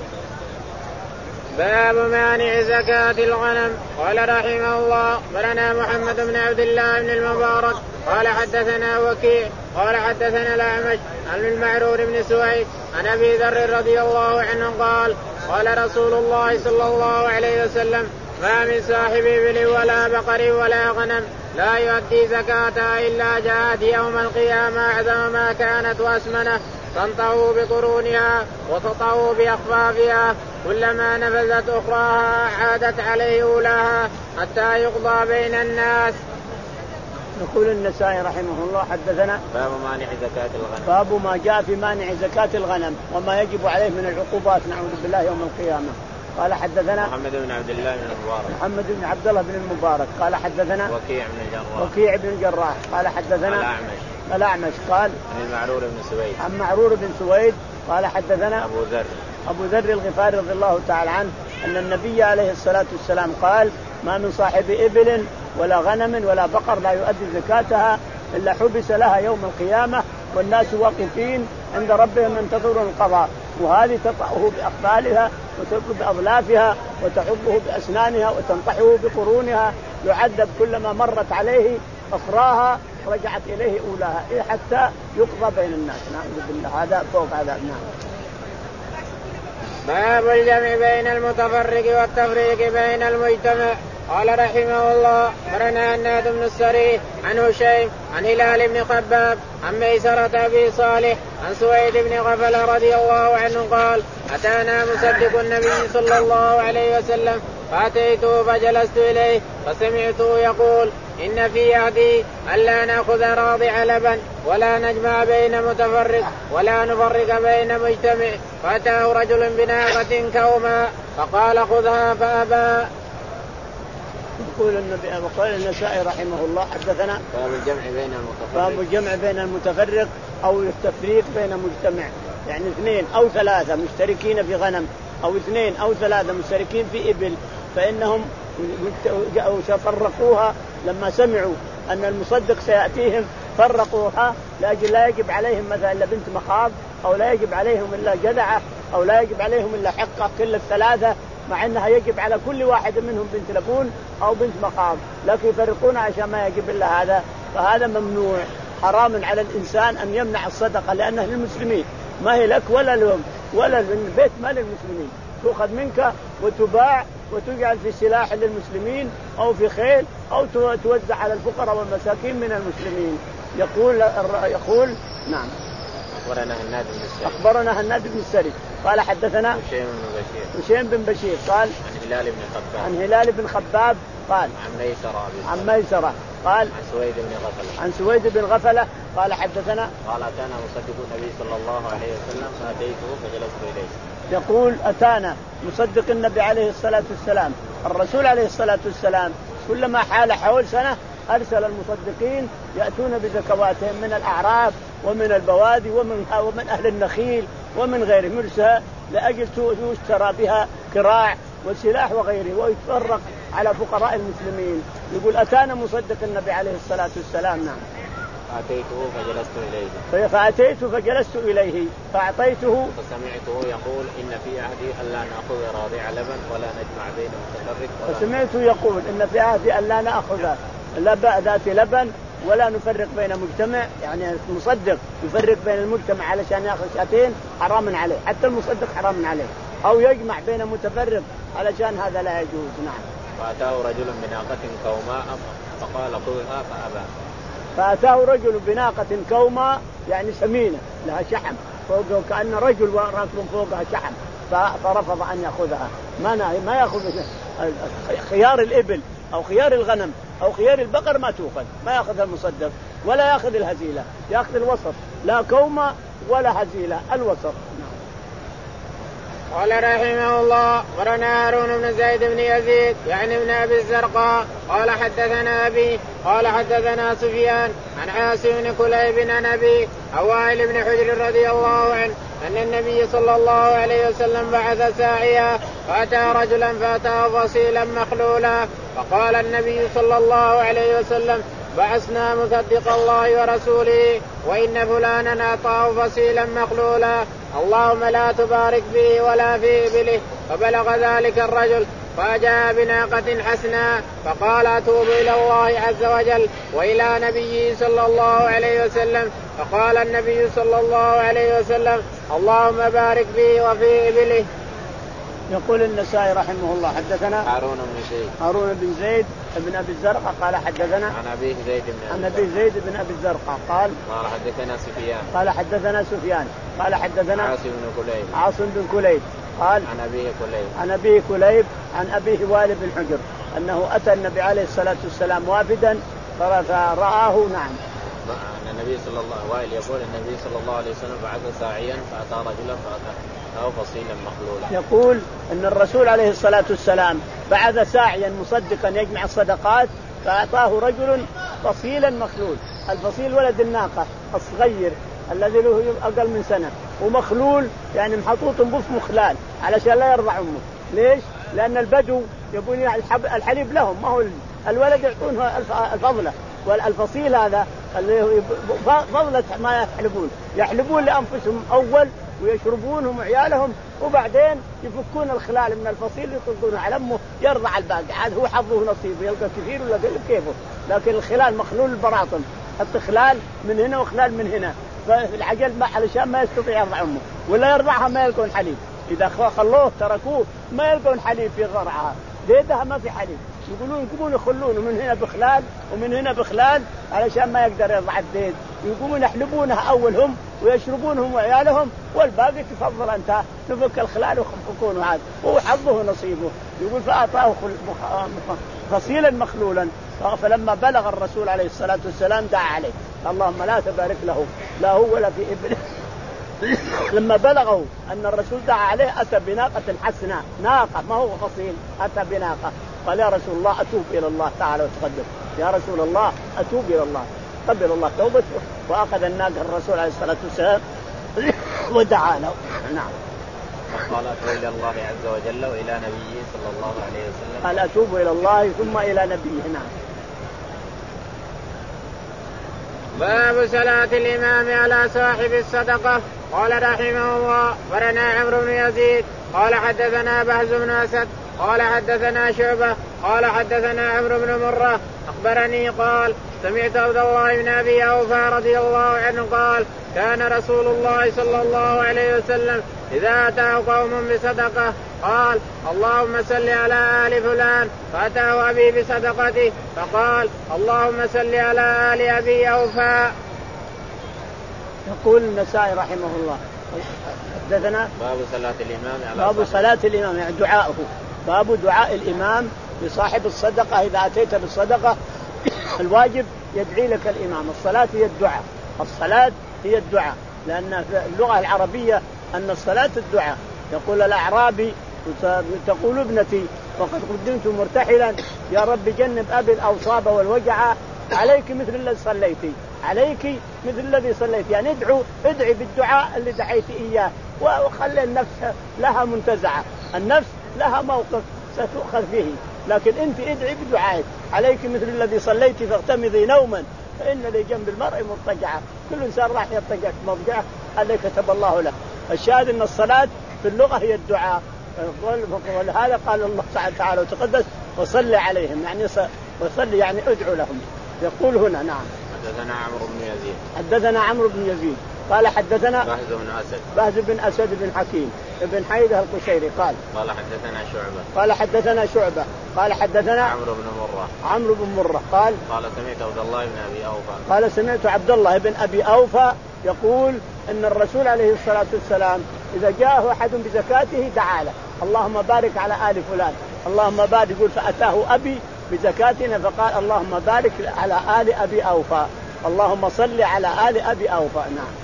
[SPEAKER 1] باب مانع زكاة الغنم. قال رحمه الله أخبرنا محمد بن عبد الله بن المبارك قال حدثنا وكيع قال حدثنا الأعمش عن المعرور بن سويد عن أبي ذر رضي الله عنه قال قال رسول الله صلى الله عليه وسلم ما من صاحب إبل ولا بقر ولا غنم لا يؤدي زكاتها إلا جاءت يوم القيامة أعظم ما كانت وأسمنه تنطوا بقرونها وتطوا بأخفافها كلما نفذت أخراها عادت عليه أولاها حتى يقضى بين الناس.
[SPEAKER 2] يقول النسائي رحمه الله حدثنا
[SPEAKER 1] باب مانع زكاة الغنم.
[SPEAKER 2] باب ما جاء في مانع زكاة الغنم وما يجب عليه من العقوبات نعوذ بالله يوم القيامة. قال حدثنا
[SPEAKER 1] محمد بن عبد الله بن المبارك
[SPEAKER 2] محمد بن عبد الله بن المبارك قال حدثنا
[SPEAKER 1] وكيع بن الجراح
[SPEAKER 2] وكيع بن الجراح قال حدثنا
[SPEAKER 1] الأعمش
[SPEAKER 2] الأعمش قال
[SPEAKER 1] عن المعرور بن سويد
[SPEAKER 2] عن معرور بن سويد قال حدثنا
[SPEAKER 1] أبو ذر
[SPEAKER 2] أبو ذر الغفاري رضي الله تعالى عنه أن النبي عليه الصلاة والسلام قال ما من صاحب إبل ولا غنم ولا بقر لا يؤدي زكاتها إلا حبس لها يوم القيامة والناس واقفين عند ربهم ينتظرون القضاء وهذه تطأه بأقبالها وتلقي بأظلافها وتحبه بأسنانها وتنطحه بقرونها يعذب كلما مرت عليه أخراها رجعت إليه أولاها حتى يقضى بين الناس. نعوذ بالله هذا فوق هذا. نعم.
[SPEAKER 1] باب الجمع بين المتفرق والتفريق بين المجتمع. قال رحمه الله أخبرنا هناد بن السري عن هشيم عن هلال بن خباب عن ميسرة أبي صالح عن سويد بن غفل رضي الله عنه قال أتانا مصدق النبي صلى الله عليه وسلم فأتيته فجلست إليه فسمعته يقول إن في عهدي ألا نأخذ راضع لبن ولا نجمع بين متفرق ولا نفرق بين مجتمع. فأتاه رجل بناقة كوما فقال خذها فأبى.
[SPEAKER 2] يقول النبي وقال النسائي رحمه الله حدثنا
[SPEAKER 1] باب الجمع بين المتفرق
[SPEAKER 2] باب الجمع بين المتفرق أو التفريق بين مجتمع يعني اثنين أو ثلاثة مشتركين في غنم أو اثنين أو ثلاثة مشتركين في إبل فإنهم فرقوها لما سمعوا أن المصدق سيأتيهم فرقوها لأجل لا يجب عليهم مثلا إلا بنت مخاض أو لا يجب عليهم إلا جذعة أو لا يجب عليهم إلا حقة كل الثلاثة مع أنها يجب على كل واحد منهم بنت لبون أو بنت مخاض لكن يفرقون عشان ما يجب إلا هذا. فهذا ممنوع حرام على الإنسان أن يمنع الصدقة لأنها للمسلمين ما هي لك ولا لهم ولا البيت ما للمسلمين تأخذ منك وتباع وتجعل في سلاح للمسلمين أو في خيل أو توزع على الفقراء والمساكين من المسلمين. يقول يقول نعم
[SPEAKER 1] أخبرنا هناد بن السري
[SPEAKER 2] أخبرنا هناد بن السري قال حدثنا
[SPEAKER 1] هشيم بن بشير
[SPEAKER 2] هشيم بن بشير قال
[SPEAKER 1] عن هلال بن خباب
[SPEAKER 2] عن هلال بن خباب قال
[SPEAKER 1] عن ميسرة
[SPEAKER 2] عن ميسرة قال
[SPEAKER 1] عن سويد بن غفلة
[SPEAKER 2] عن سويد بن غفلة قال حدثنا
[SPEAKER 1] قال أتانا مصدق النبي صلى الله عليه وسلم فأتيته فجلست إليه.
[SPEAKER 2] يقول أتانا مصدق النبي عليه الصلاة والسلام. الرسول عليه الصلاة والسلام كلما حال حول سنة أرسل المصدقين يأتون بزكواتهم من الأعراف ومن البوادي ومن, ومن أهل النخيل ومن غيرهم مرسى لأجل يشترى بها كراع وسلاح وغيره ويتفرق على فقراء المسلمين. يقول أتانا مصدق النبي عليه الصلاة والسلام. نعم.
[SPEAKER 1] فأتيته فجلست إليه
[SPEAKER 2] فأتيت فجلست إليه فأعطيته
[SPEAKER 1] فسمعته يقول إن في عهدي ألا نأخذ راضع لبن ولا نجمع بين متفرق.
[SPEAKER 2] فسمعته يقول إن في عهدي ألا نأخذ ذات لبن ولا نفرق بين مجتمع، يعني المصدق يفرق بين المجتمع علشان يأخذ شاتين حرام عليه، حتى المصدق حرام عليه، أو يجمع بين متفرق علشان هذا لا يجوز. نعم.
[SPEAKER 1] فأتاه رجل بناقة كوماء فقال خذها فأبى.
[SPEAKER 2] فأتاه رجل بناقة كوماء يعني سمينة لها شحم فوقه كأن رجل راكب فوقها شحم فرفض أن يأخذها. ما ما يأخذ خيار الإبل أو خيار الغنم أو خيار البقر ما تأخذ، ما يأخذ المصدق ولا يأخذ الهزيلة، يأخذ الوسط، لا كومة ولا هزيلة، الوسط.
[SPEAKER 1] قال رحمه الله قرنا هارون بن زيد بن يزيد يعني ابن أبي الزرقاء قال حدثنا أبي قال حدثنا سفيان عن عاصم بن كليب عن أبي وائل بن حجر رضي الله عنه أن النبي صلى الله عليه وسلم بعث ساعيا فأتى رجلا فأتاه فصيلا مخلولا فقال النبي صلى الله عليه وسلم بعثنا مصدق الله ورسوله وإن فلانا أعطاه فصيلا مخلولا اللهم لا تبارك به ولا في إبله. فبلغ ذلك الرجل فجاء بناقة حسناء فقال أتوب إلى الله عز وجل وإلى نبيه صلى الله عليه وسلم. فقال النبي صلى الله عليه وسلم اللهم بارك به وفي إبله.
[SPEAKER 2] يقول النسائي رحمه الله حدثنا
[SPEAKER 1] هارون بن زيد
[SPEAKER 2] هارون بن زيد بن أبي الزرقاء قال حدثنا
[SPEAKER 1] عن أبي زيد بن
[SPEAKER 2] عن أبي زيد بن أبي الزرقاء قال
[SPEAKER 1] قال حدثنا سفيان
[SPEAKER 2] قال حدثنا سفيان قال حدثنا
[SPEAKER 1] عاصم بن كليب
[SPEAKER 2] عاصم بن كليب قال
[SPEAKER 1] عن أبيه كليب
[SPEAKER 2] عن أبيه كليب عن أبيه وائل بن حجر أنه أتى النبي عليه الصلاة والسلام وافدا فرآه. نعم.
[SPEAKER 1] النبي صلى الله وائل يقول النبي صلى الله عليه وسلم بعث ساعيا فأتى رجلا فأتاه فصيلا مخلولا.
[SPEAKER 2] يقول أن الرسول عليه الصلاة والسلام بعث ساعيا مصدقا يجمع الصدقات فأعطاه رجل فصيلا مخلول. الفصيل ولد الناقة الصغير الذي له أقل من سنة ومخلول يعني محطوط بص مخلال علشان لا يرضع أمه. ليش؟ لأن البدو يبون الحليب لهم، ما هو الولد يعطونه الفضلة، والفصيل هذا اللي فضلة ما يحلبون يحلبون لأنفسهم أول ويشربونهم وعيالهم وبعدين يفكون الخلال من الفصيل يطلقونه على أمه يرضع الباقي. عاد هو حظه نصيبه يلقى كثير ولا كيفه، لكن الخلال مخلول البراطن حط خلال من هنا وخلال من هنا فالعجل ما علشان ما يستطيع يرضع أمه ولا يرضعها ما يلقون حليب. إذا خلوه تركوه ما يلقون حليب في ضرعها ديدها ما في حليب، يقولون يقومون يخلونه من هنا بخلال ومن هنا بخلال علشان ما يقدر يرضع الديد، يقومون يحلبونها أولهم ويشربونهم وعيالهم والباقي تفضل أنت نفك الخلال وخفكونه عاد وهو حظه نصيبه. يقول فأعطاه فصيلا مخلولا. فلما بلغ الرسول عليه الصلاة والسلام دعا عليه اللهم لا تبارك له لا هو ولا في ابنه. لما بلغوا أن الرسول دعا عليه أتى بناقة حسناء، ناقة ما هو فصيل، أتى بناقة قال يا رسول الله أتوب إلى الله تعالى وتقدم، يا رسول الله أتوب إلى الله، قبل الله توبته. وأخذ الناقة الرسول عليه الصلاة والسلام ودعا له. نعم.
[SPEAKER 1] قال أتوب إلى الله عز وجل وإلى نبيه صلى الله عليه وسلم.
[SPEAKER 2] قال أتوب إلى الله ثم إلى نبيه. نعم.
[SPEAKER 1] باب صلاة الإمام على صاحب الصدقة. قال رحمه الله ورنا عمرو بن يزيد قال حدثنا بهز بن أسد قال حدثنا شعبة قال حدثنا عمرو بن مرة أخبرني قال سمعت عبد الله بن أبي أوفى رضي الله عنه قال كان رسول الله صلى الله عليه وسلم إذا أتاه قوم بصدقة قال اللهم صل على آل فلان، فأتاه أبي بصدقته فقال اللهم صل على آل أبي أوفى.
[SPEAKER 2] يقول النسائي رحمه الله حدثنا
[SPEAKER 1] باب صلاة الإمام على
[SPEAKER 2] باب صلاة الإمام يعني دعاءه، باب دعاء الإمام لصاحب الصدقة إذا أتيت بالصدقة الواجب يدعي لك الإمام. الصلاة هي الدعاء، الصلاة هي الدعاء، لأن في اللغة العربية أن الصلاة الدعاء. يقول الأعرابي تقول ابنتي وقد قدمت مرتحلا يا رب جنب أبي الأوصاب والوجع عليك مثل الذي صليتي، عليك مثل الذي صليت، يعني ادعو ادعي بالدعاء اللي دعيت إياه، وخلي النفس لها منتزعة، النفس لها موقف ستؤخذ فيه، لكن أنت ادعي بدعائك. عليك مثل الذي صليت فاغتمضي نوما فإن لجنب المرء مرتجعة، كل إنسان راح يرتجع في مرجعه الذي كتب الله له. الشاهد أن الصلاة في اللغة هي الدعاء، ولهذا قال الله تعالى وتقدس وصلي عليهم، يعني وصلي يعني ادعو لهم. يقول هنا نعم.
[SPEAKER 1] حدثنا عمرو بن يزيد
[SPEAKER 2] حدثنا عمرو بن يزيد قال حدثنا
[SPEAKER 1] بهز بن أسد
[SPEAKER 2] بهز بن أسد بن حكيم بن حيدة القشيري قال
[SPEAKER 1] قال حدثنا شعبة
[SPEAKER 2] قال حدثنا شعبة قال حدثنا
[SPEAKER 1] عمرو بن مرة
[SPEAKER 2] عمرو بن مرة قال
[SPEAKER 1] قال سمعت عبد الله بن أبي أوفى
[SPEAKER 2] قال سمعت عبد الله بن أبي أوفى يقول إن الرسول عليه الصلاة والسلام إذا جاءه أحد بزكاته دعا له اللهم بارك على آل فلان، اللهم بارك، يقول فأتاه أبي بزكاتنا فقال اللهم بارك على آل أبي أوفى، اللهم صل على آل أبي أوفى. نعم.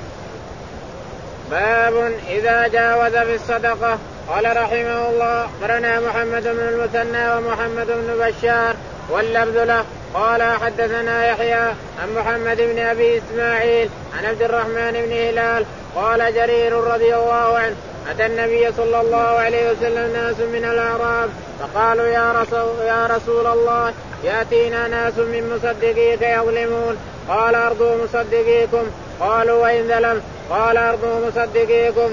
[SPEAKER 1] باب إذا جاوز في الصدقة. قال رحمه الله قرنا محمد بن المثنى ومحمد بن بشار واللفظ له قال حدثنا يحيى عن محمد بن أبي إسماعيل عن عبد الرحمن بن هلال قال جرير رضي الله عنه أتى النبي صلى الله عليه وسلم ناس من الأعراب فقالوا يا رسول, يا رسول الله يأتينا ناس من مصدقيك يظلمون، قال أرضوا مصدقيكم، قالوا وإن ظلم، قال أرضوا مصدقيكم،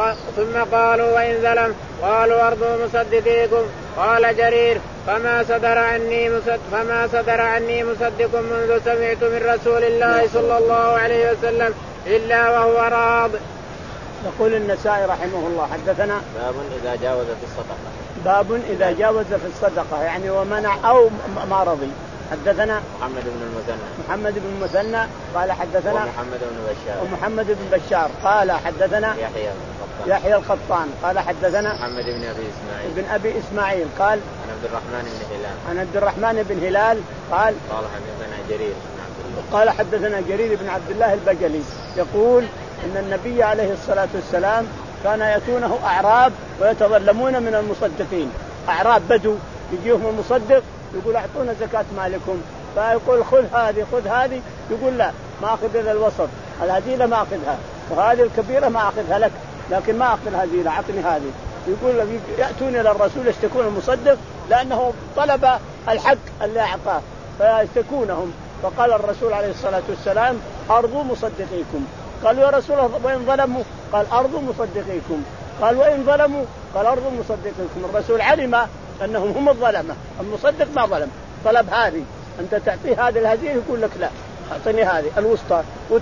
[SPEAKER 1] ثم قالوا وإن ظلم، قالوا أرضوا مصدقيكم. قال جرير فما صدر عني مصدق, فما صدر عني مصدق منذ سمعت من رسول الله صلى الله عليه وسلم إلا وهو راض.
[SPEAKER 2] يقول النسائي رحمه الله حدثنا
[SPEAKER 1] باب إذا جاوز في الصدقة.
[SPEAKER 2] باب إذا جاوز في الصدقة يعني ومنع أو ما رضي. حدثنا
[SPEAKER 1] محمد بن المثنى
[SPEAKER 2] محمد بن المثنى قال حدثنا
[SPEAKER 1] ومحمد بن بشار
[SPEAKER 2] ومحمد بن بشار قال حدثنا
[SPEAKER 1] يحيى
[SPEAKER 2] يحيى القطان قال حدثنا
[SPEAKER 1] محمد بن أبي إسماعيل
[SPEAKER 2] بن أبي إسماعيل قال
[SPEAKER 1] عن عبد الرحمن بن هلال
[SPEAKER 2] عن عبد الرحمن بن هلال قال
[SPEAKER 1] قال حدثنا جرير
[SPEAKER 2] قال حدثنا جرير بن عبد الله البجلي يقول إن النبي عليه الصلاة والسلام كان يأتونه أعراب ويتظلمون من المصدقين، أعراب بدو يجيهم المصدق يقول أعطونا زكاة مالكم، فيقول خذ هذه خذ هذه، يقول لا ما أخذ إلى الوسط، الهزيلة ما أخذها، وهذه الكبيرة ما أخذها لك، لكن ما أخذ الهزيلة أعطني هذه. يقول يأتون إلى الرسول يشتكون المصدق لأنه طلب الحق اللي أعطاه فيشتكونهم، فقال الرسول عليه الصلاة والسلام أرضوا مصدقيكم. قالوا يا رسول الله وإن ظلموا؟ قال أرضوا مصدقيكم. قال وإن ظلموا؟ قال أرضوا مصدقيكم. الرسول علم أنهم هم الظلمة، المصدق ما ظلم، طلب هذه أنت تعطيه هذه الهدية يقول لك لا أعطني هذه الوسطى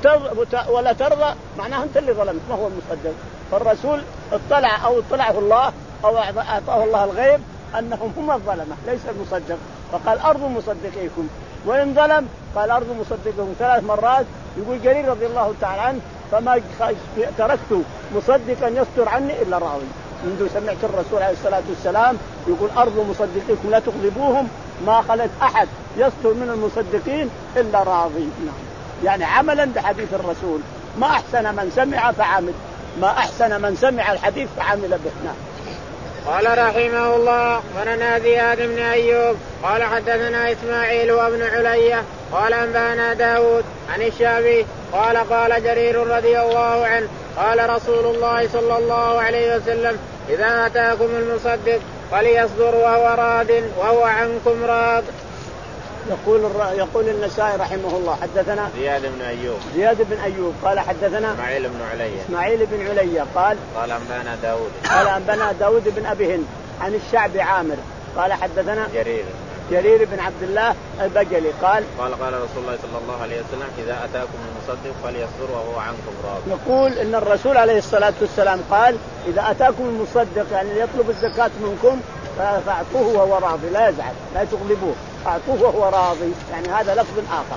[SPEAKER 2] ولا ترضى، معناه أنت اللي ظلمت ما هو المصدق. فالرسول اطلع أو اطلعه الله أو أعطاه الله الغيب أنهم هم الظلمة ليس المصدق، فقال أرضوا مصدقيكم. وإن ظلم قال أرضوا مصدقكم ثلاث مرات. يقول جرير رضي الله تعالى عنه فما تركت مصدقا يصدر عني إلا راضي، منذ سمعت الرسول عليه الصلاة والسلام يقول أرضوا مصدقيكم لا تغضبوهم، ما خلت أحد يصدر من المصدقين إلا راضي. يعني عملا بحديث الرسول، ما أحسن من سمع فعمل، ما أحسن من سمع الحديث فعمل به.
[SPEAKER 1] قال رحمه الله ولنا زياد بن أيوب قال حدثنا إسماعيل وابن علية قال أنبانا داود عن الشعبي قال قال جرير رضي الله عنه قال رسول الله صلى الله عليه وسلم إذا أتاكم المصدق فليصدر وهو راد وهو عنكم راض.
[SPEAKER 2] يقول يقول النسائي رحمه الله حدثنا
[SPEAKER 1] زياد بن أيوب
[SPEAKER 2] زياد بن أيوب قال حدثنا
[SPEAKER 1] إسماعيل بن علية
[SPEAKER 2] إسماعيل بن علية قال
[SPEAKER 1] قال أنبانا داود
[SPEAKER 2] قال أنبانا داود بن أبي هند عن الشعبي عامر قال حدثنا
[SPEAKER 1] جرير
[SPEAKER 2] جرير بن عبد الله البجلي قال
[SPEAKER 1] قال قال رسول الله صلى الله عليه وسلم إذا أتاكم المصدق فليصدر وهو عنكم راض.
[SPEAKER 2] يقول إن الرسول عليه الصلاة والسلام قال إذا أتاكم المصدق يعني يطلب الزكاة منكم فاعطوه وهو راضي لا يزعل لا تغلبوه، أعطوه وهو راضي، يعني هذا لفظ آخر.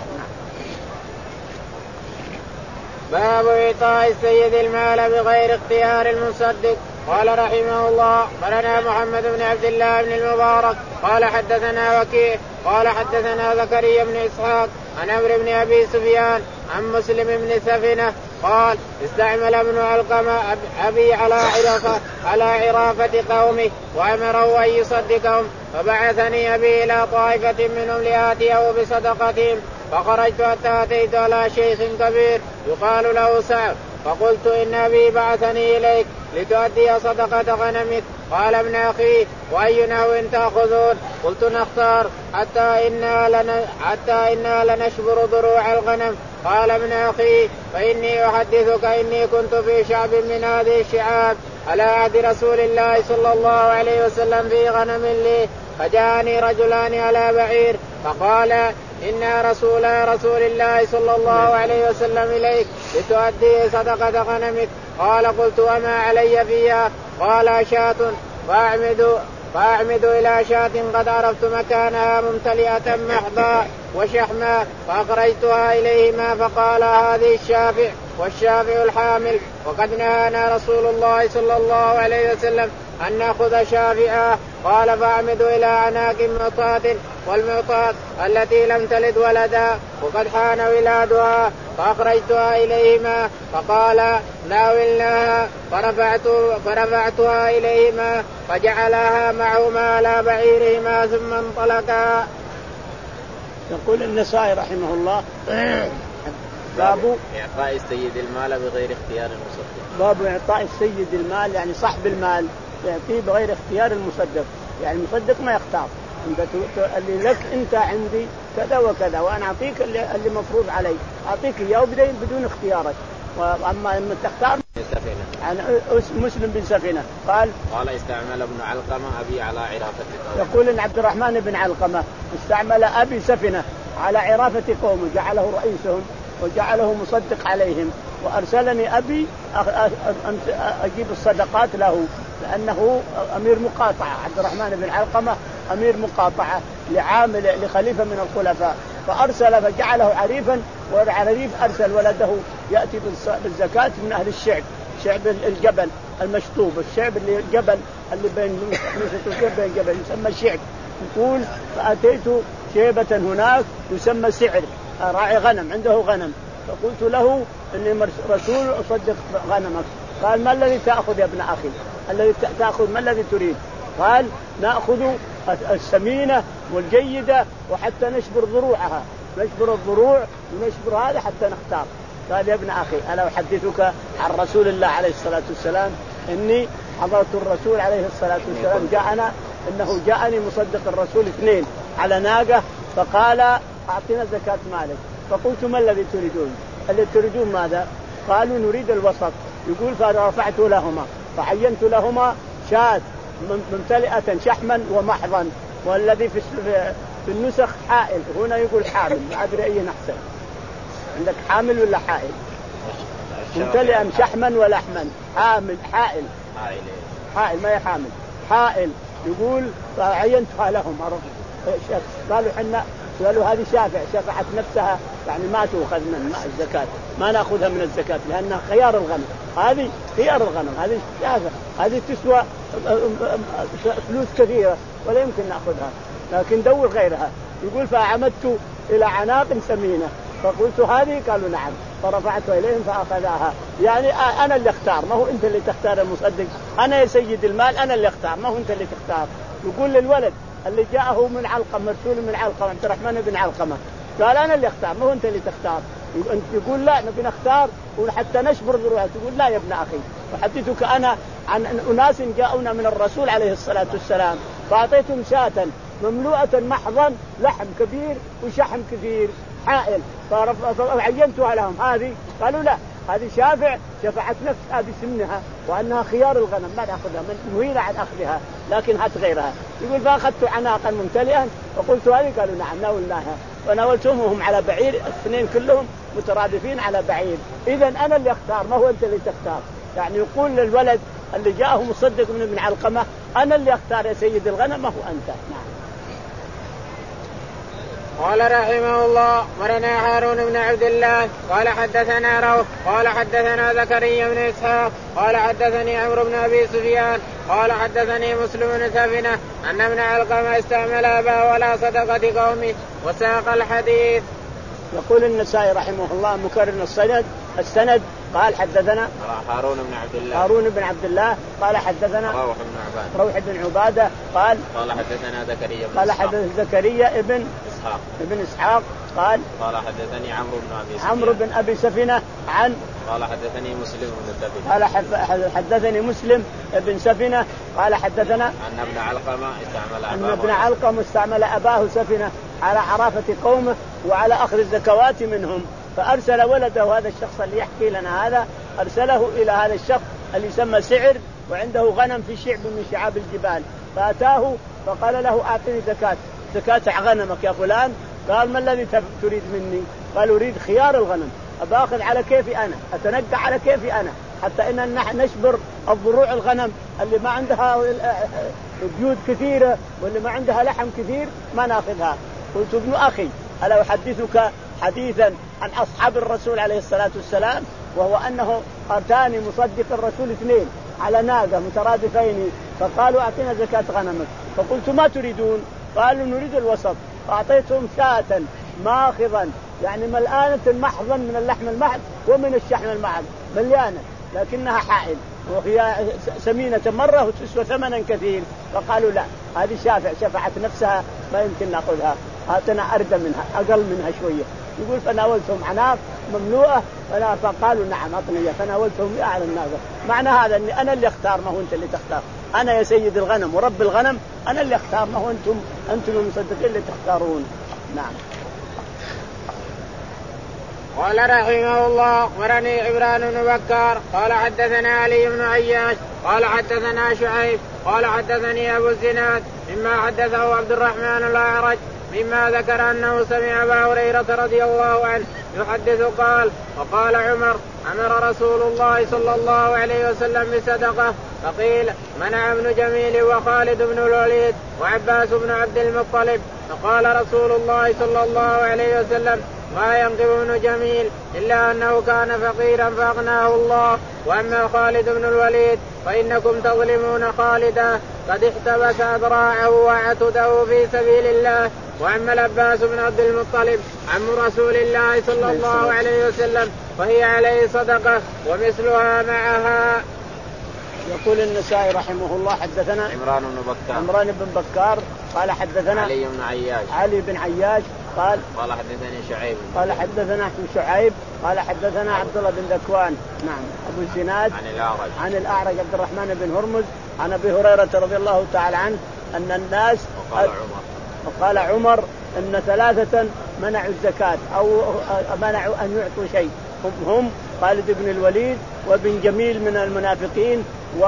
[SPEAKER 1] باب إعطاء السيد المال بغير اختيار المصدق. قال رحمه الله قالنا محمد بن عبد الله بن المبارك قال حدثنا وكيع قال حدثنا زكريا بن إسحاق عن عمرو بن أبي سفيان عن مسلم بن سفنة قال استعمل ابن علقمة أبي على عرافة على عرافة قومه وأمره أن يصدقهم فبعثني أبي إلى طائفة منهم لآتيه بصدقتهم فخرجت حتى أتيت على شيخ كبير يقال له سعد فقلت إن أبي بعثني إليك لتؤدي صدقة غنمك. قال ابن أخي وأي نحو تأخذون؟ قلت نختار حتى إنا, لن حتى إنا لنشبر ضروع الغنم. قال ابن أخي فإني أحدثك إني كنت في شعب من هذه الشعاب على عهد رسول الله صلى الله عليه وسلم في غنم لي فجاءني رجلان على بعير فقال إنا رسول رسول الله صلى الله عليه وسلم إليك لتؤدي صدقة غنمك. قال قلت وما علي فيها؟ قال شاة فأعمد, فأعمد إلى شاة قد عرفت مكانها ممتلئة محضا وشحما فأخرجتها إليهما فقال هذه الشافع والشافع الحامل وقد نهانا رسول الله صلى الله عليه وسلم أن نأخذ شافعا. قال فأعمد إلى عناق معطاة والمعطاة التي لم تلد ولدا وقد حان ولادها فأخرجتها إليهما فقال ناولناها فرفعت فرفعتها إليهما فجعلها معهما على بعيرهما ثم انطلقا.
[SPEAKER 2] يقول النسائي رحمه الله باب
[SPEAKER 1] إعطاء السيد المال بغير اختيار المصدق.
[SPEAKER 2] باب إعطاء السيد المال يعني صاحب المال يعطيه بغير اختيار المصدق، يعني المصدق ما يختار انت اللي لك انت عندي كذا وكذا وانا اعطيك اللي, اللي مفروض علي اعطيك اياه بدون اختيارك. واما لما تختار عن مسلم بن سفينة قال
[SPEAKER 1] قال استعمل ابن علقمة ابي على عرافة قومه.
[SPEAKER 2] يقول ان عبد الرحمن بن علقمة استعمل ابي سفينة على عرافة قومه جعله رئيسهم وجعله مصدق عليهم وارسلني ابي اجيب الصدقات له لأنه أمير مقاطعة. عبد الرحمن بن علقمة أمير مقاطعة لعامل لخليفة من الخلفاء فأرسل فجعله عريفا والعريف أرسل ولده يأتي بالزكاة من أهل الشعب شعب الجبل المشطوب الشعب اللي الجبل اللي بين بين جبل يسمى الشعب. يقول فأتيت شيبة هناك يسمى سعر راعي غنم عنده غنم فقلت له إني رسول أصدق غنمك. قال ما الذي تأخذ يا ابن أخي؟ الذي تأخذ ما الذي تريد؟ قال نأخذ السمينة والجيدة وحتى نشبر ضروعها نشبر الضروع ونشبر هذا حتى نختار. قال يا ابن أخي أنا أحدثك عن رسول الله عليه الصلاة والسلام إني حضرت الرسول عليه الصلاة والسلام جاءنا إنه جاءني مصدق الرسول اثنين على ناقة فقال أعطينا زكاة مالك. فقلت ما الذي تريدون؟ الذي تريدون ماذا؟ قالوا نريد الوسط. يقول فرفعت لهما فعينت لهما شاة ممتلئة شحما ومحضا والذي في في النسخ حائل هنا يقول حامل ما أدري أي أحسن عندك حامل ولا حائل؟ ممتلئا شحما ولحما حامل حائل حائل ما هي حامل حائل. يقول فعينتها لهم قالوا حنا قالوا هذه شافع شفعت نفسها يعني ما تؤخذ من الزكاة ما نأخذها من الزكاة لأنها خيار الغنم هذه خيار الغنم هذه شافع هذه تسوى فلوس كثيرة ولا يمكن نأخذها لكن دور غيرها. يقول فعمدت إلى عناق سمينة فقلت هذه قالوا نعم فرفعتها إليهم فأخذها. يعني أنا اللي اختار ما هو أنت اللي تختار المصدق أنا يا سيد المال أنا اللي اختار ما هو أنت اللي تختار. يقول للولد اللي جاءه من علقمة مرسول من علقمة عبد الرحمن بن علقمة قال أنا اللي اختار ما هو أنت اللي تختار. يقول لا نبي نختار وحتى نشبر ذروعها. تقول لا يا ابن أخي فحدثك أنا عن أناس جاءونا من الرسول عليه الصلاة والسلام فأعطيتهم شاة مملوءة محضا لحم كبير وشحم كثير حائل فعينتها لهم هذه قالوا لا هذه شافع شفعت نفسها بسمنها وأنها خيار الغنم ما نأخذها من مهيلة عن أخذها لكن هات غيرها. يقول فأخذت عناقا ممتلئا وقلت هذه قالوا نعم ناولناها وناولتهم وهم على بعير الاثنين كلهم مترادفين على بعير. إذن أنا اللي أختار ما هو أنت اللي تختار. يعني يقول للولد اللي جاءه مصدق من ابن علقمة أنا اللي أختار يا سيد الغنم ما هو أنت. نعم.
[SPEAKER 1] قال رحمه الله مرنا هارون بن عبد الله قال حدثنا روح قال حدثنا زكريا بن إسحاق قال حدثني عمرو بن أبي سفيان قال حدثني مسلم بن سفنة أن ابن علقمة استعمل أباه على صدقة قومه وساق الحديث.
[SPEAKER 2] يقول النسائي رحمه الله مكرر السند السند قال حدثنا
[SPEAKER 1] هارون بن عبد الله
[SPEAKER 2] هارون بن عبد الله قال حدثنا
[SPEAKER 1] روح بن عبادة
[SPEAKER 2] روح بن عبادة قال
[SPEAKER 1] قال حدثنا زكريا بن
[SPEAKER 2] قال حدث زكريا ابن
[SPEAKER 1] إسحاق
[SPEAKER 2] ابن إسحاق قال
[SPEAKER 1] قال حدثني عمرو بن أبي سفيان
[SPEAKER 2] عمرو بن أبي سفينة عن
[SPEAKER 1] قال حدثني مسلم بن سفينة
[SPEAKER 2] قال حدثني مسلم بن سفينة قال حدثنا
[SPEAKER 1] أن ابن علقمة استعمل
[SPEAKER 2] أن ابن علقمة استعمل أباه سفينة على عرافة قومه وعلى أخذ الزكوات منهم، فأرسل ولده هذا الشخص اللي يحكي لنا هذا أرسله إلى هذا الشخص اللي يسمى سعر وعنده غنم في شعب من شعاب الجبال، فأتاه فقال له أعطني زكاة زكاة غنمك يا فلان. قال ما الذي تريد مني؟ قال أريد خيار الغنم، أباخذ على كيفي أنا، أتنقع على كيفي أنا، حتى إن نحن نشبر الضروع الغنم اللي ما عندها جيود كثيرة واللي ما عندها لحم كثير ما ناخذها. قلت ابن أخي ألا أحدثك حديثا عن أصحاب الرسول عليه الصلاة والسلام، وهو أنه أتاني مصدق الرسول اثنين على ناقة مترادفين فقالوا أعطينا زكاة غنمك، فقلت ما تريدون؟ قالوا نريد الوسط، فأعطيتهم شاة ماخضا يعني ملآنة محضا من اللحم المحض ومن الشحم المحض مليانة لكنها حائل وهي سمينة مرة وتسوى ثمنا كثير، فقالوا لا هذه شافع شفعت نفسها ما يمكن نأخذها، هاتنا أردى منها أقل منها شوية. يقول فناولتهم عناق مملوءة فقالوا نعم أطنية فناولتهم أعلى الناقة. معنى هذا أني أنا اللي أختار ما هو أنت اللي تختار، أنا يا سيد الغنم ورب الغنم أنا اللي أختار ما هو أنتم أنتم المصدقين اللي تختارون. نعم.
[SPEAKER 1] قال رحمه الله مرني عمران بن بكار قال حدثنا علي بن عياش قال حدثنا شعيب قال حدثني أبو الزناد مما حدثه عبد الرحمن الأعرج مما ذكر أنه سمع أبا هريرة رضي الله عنه يحدث قال وقال عمر أمر رسول الله صلى الله عليه وسلم بصدقة فقيل منع ابن جميل وخالد بن الوليد وعباس بن عبد المطلب، فقال رسول الله صلى الله عليه وسلم ما ينقب ابن جميل إلا أنه كان فقيرا فأغناه الله، وأما خالد بن الوليد فإنكم تظلمون خالدا قد احتبس أذراعه وعتده في سبيل الله، وأما العباس بن عبد المطلب عم رسول الله صلى الله عليه وسلم فهي عليه صدقة ومثلها معها.
[SPEAKER 2] يقول النسائي رحمه الله حدثنا
[SPEAKER 1] عمران بن بكار
[SPEAKER 2] عمران بن بكار قال حدثنا
[SPEAKER 1] علي بن عياش
[SPEAKER 2] علي بن عياش قال
[SPEAKER 1] قال حدثني شعيب
[SPEAKER 2] قال حدثنا شعيب قال حدثنا عبد الله بن ذكوان نعم أبو الزناد
[SPEAKER 1] عن الأعرج
[SPEAKER 2] عن الأعرج عبد الرحمن بن هرمز عن أبي هريرة رضي الله تعالى عنه أن الناس
[SPEAKER 1] وقال عمر
[SPEAKER 2] وقال عمر أن ثلاثة منعوا الزكاة أو منعوا أن يعطوا شيء، هم, هم خالد بن الوليد وابن جميل من المنافقين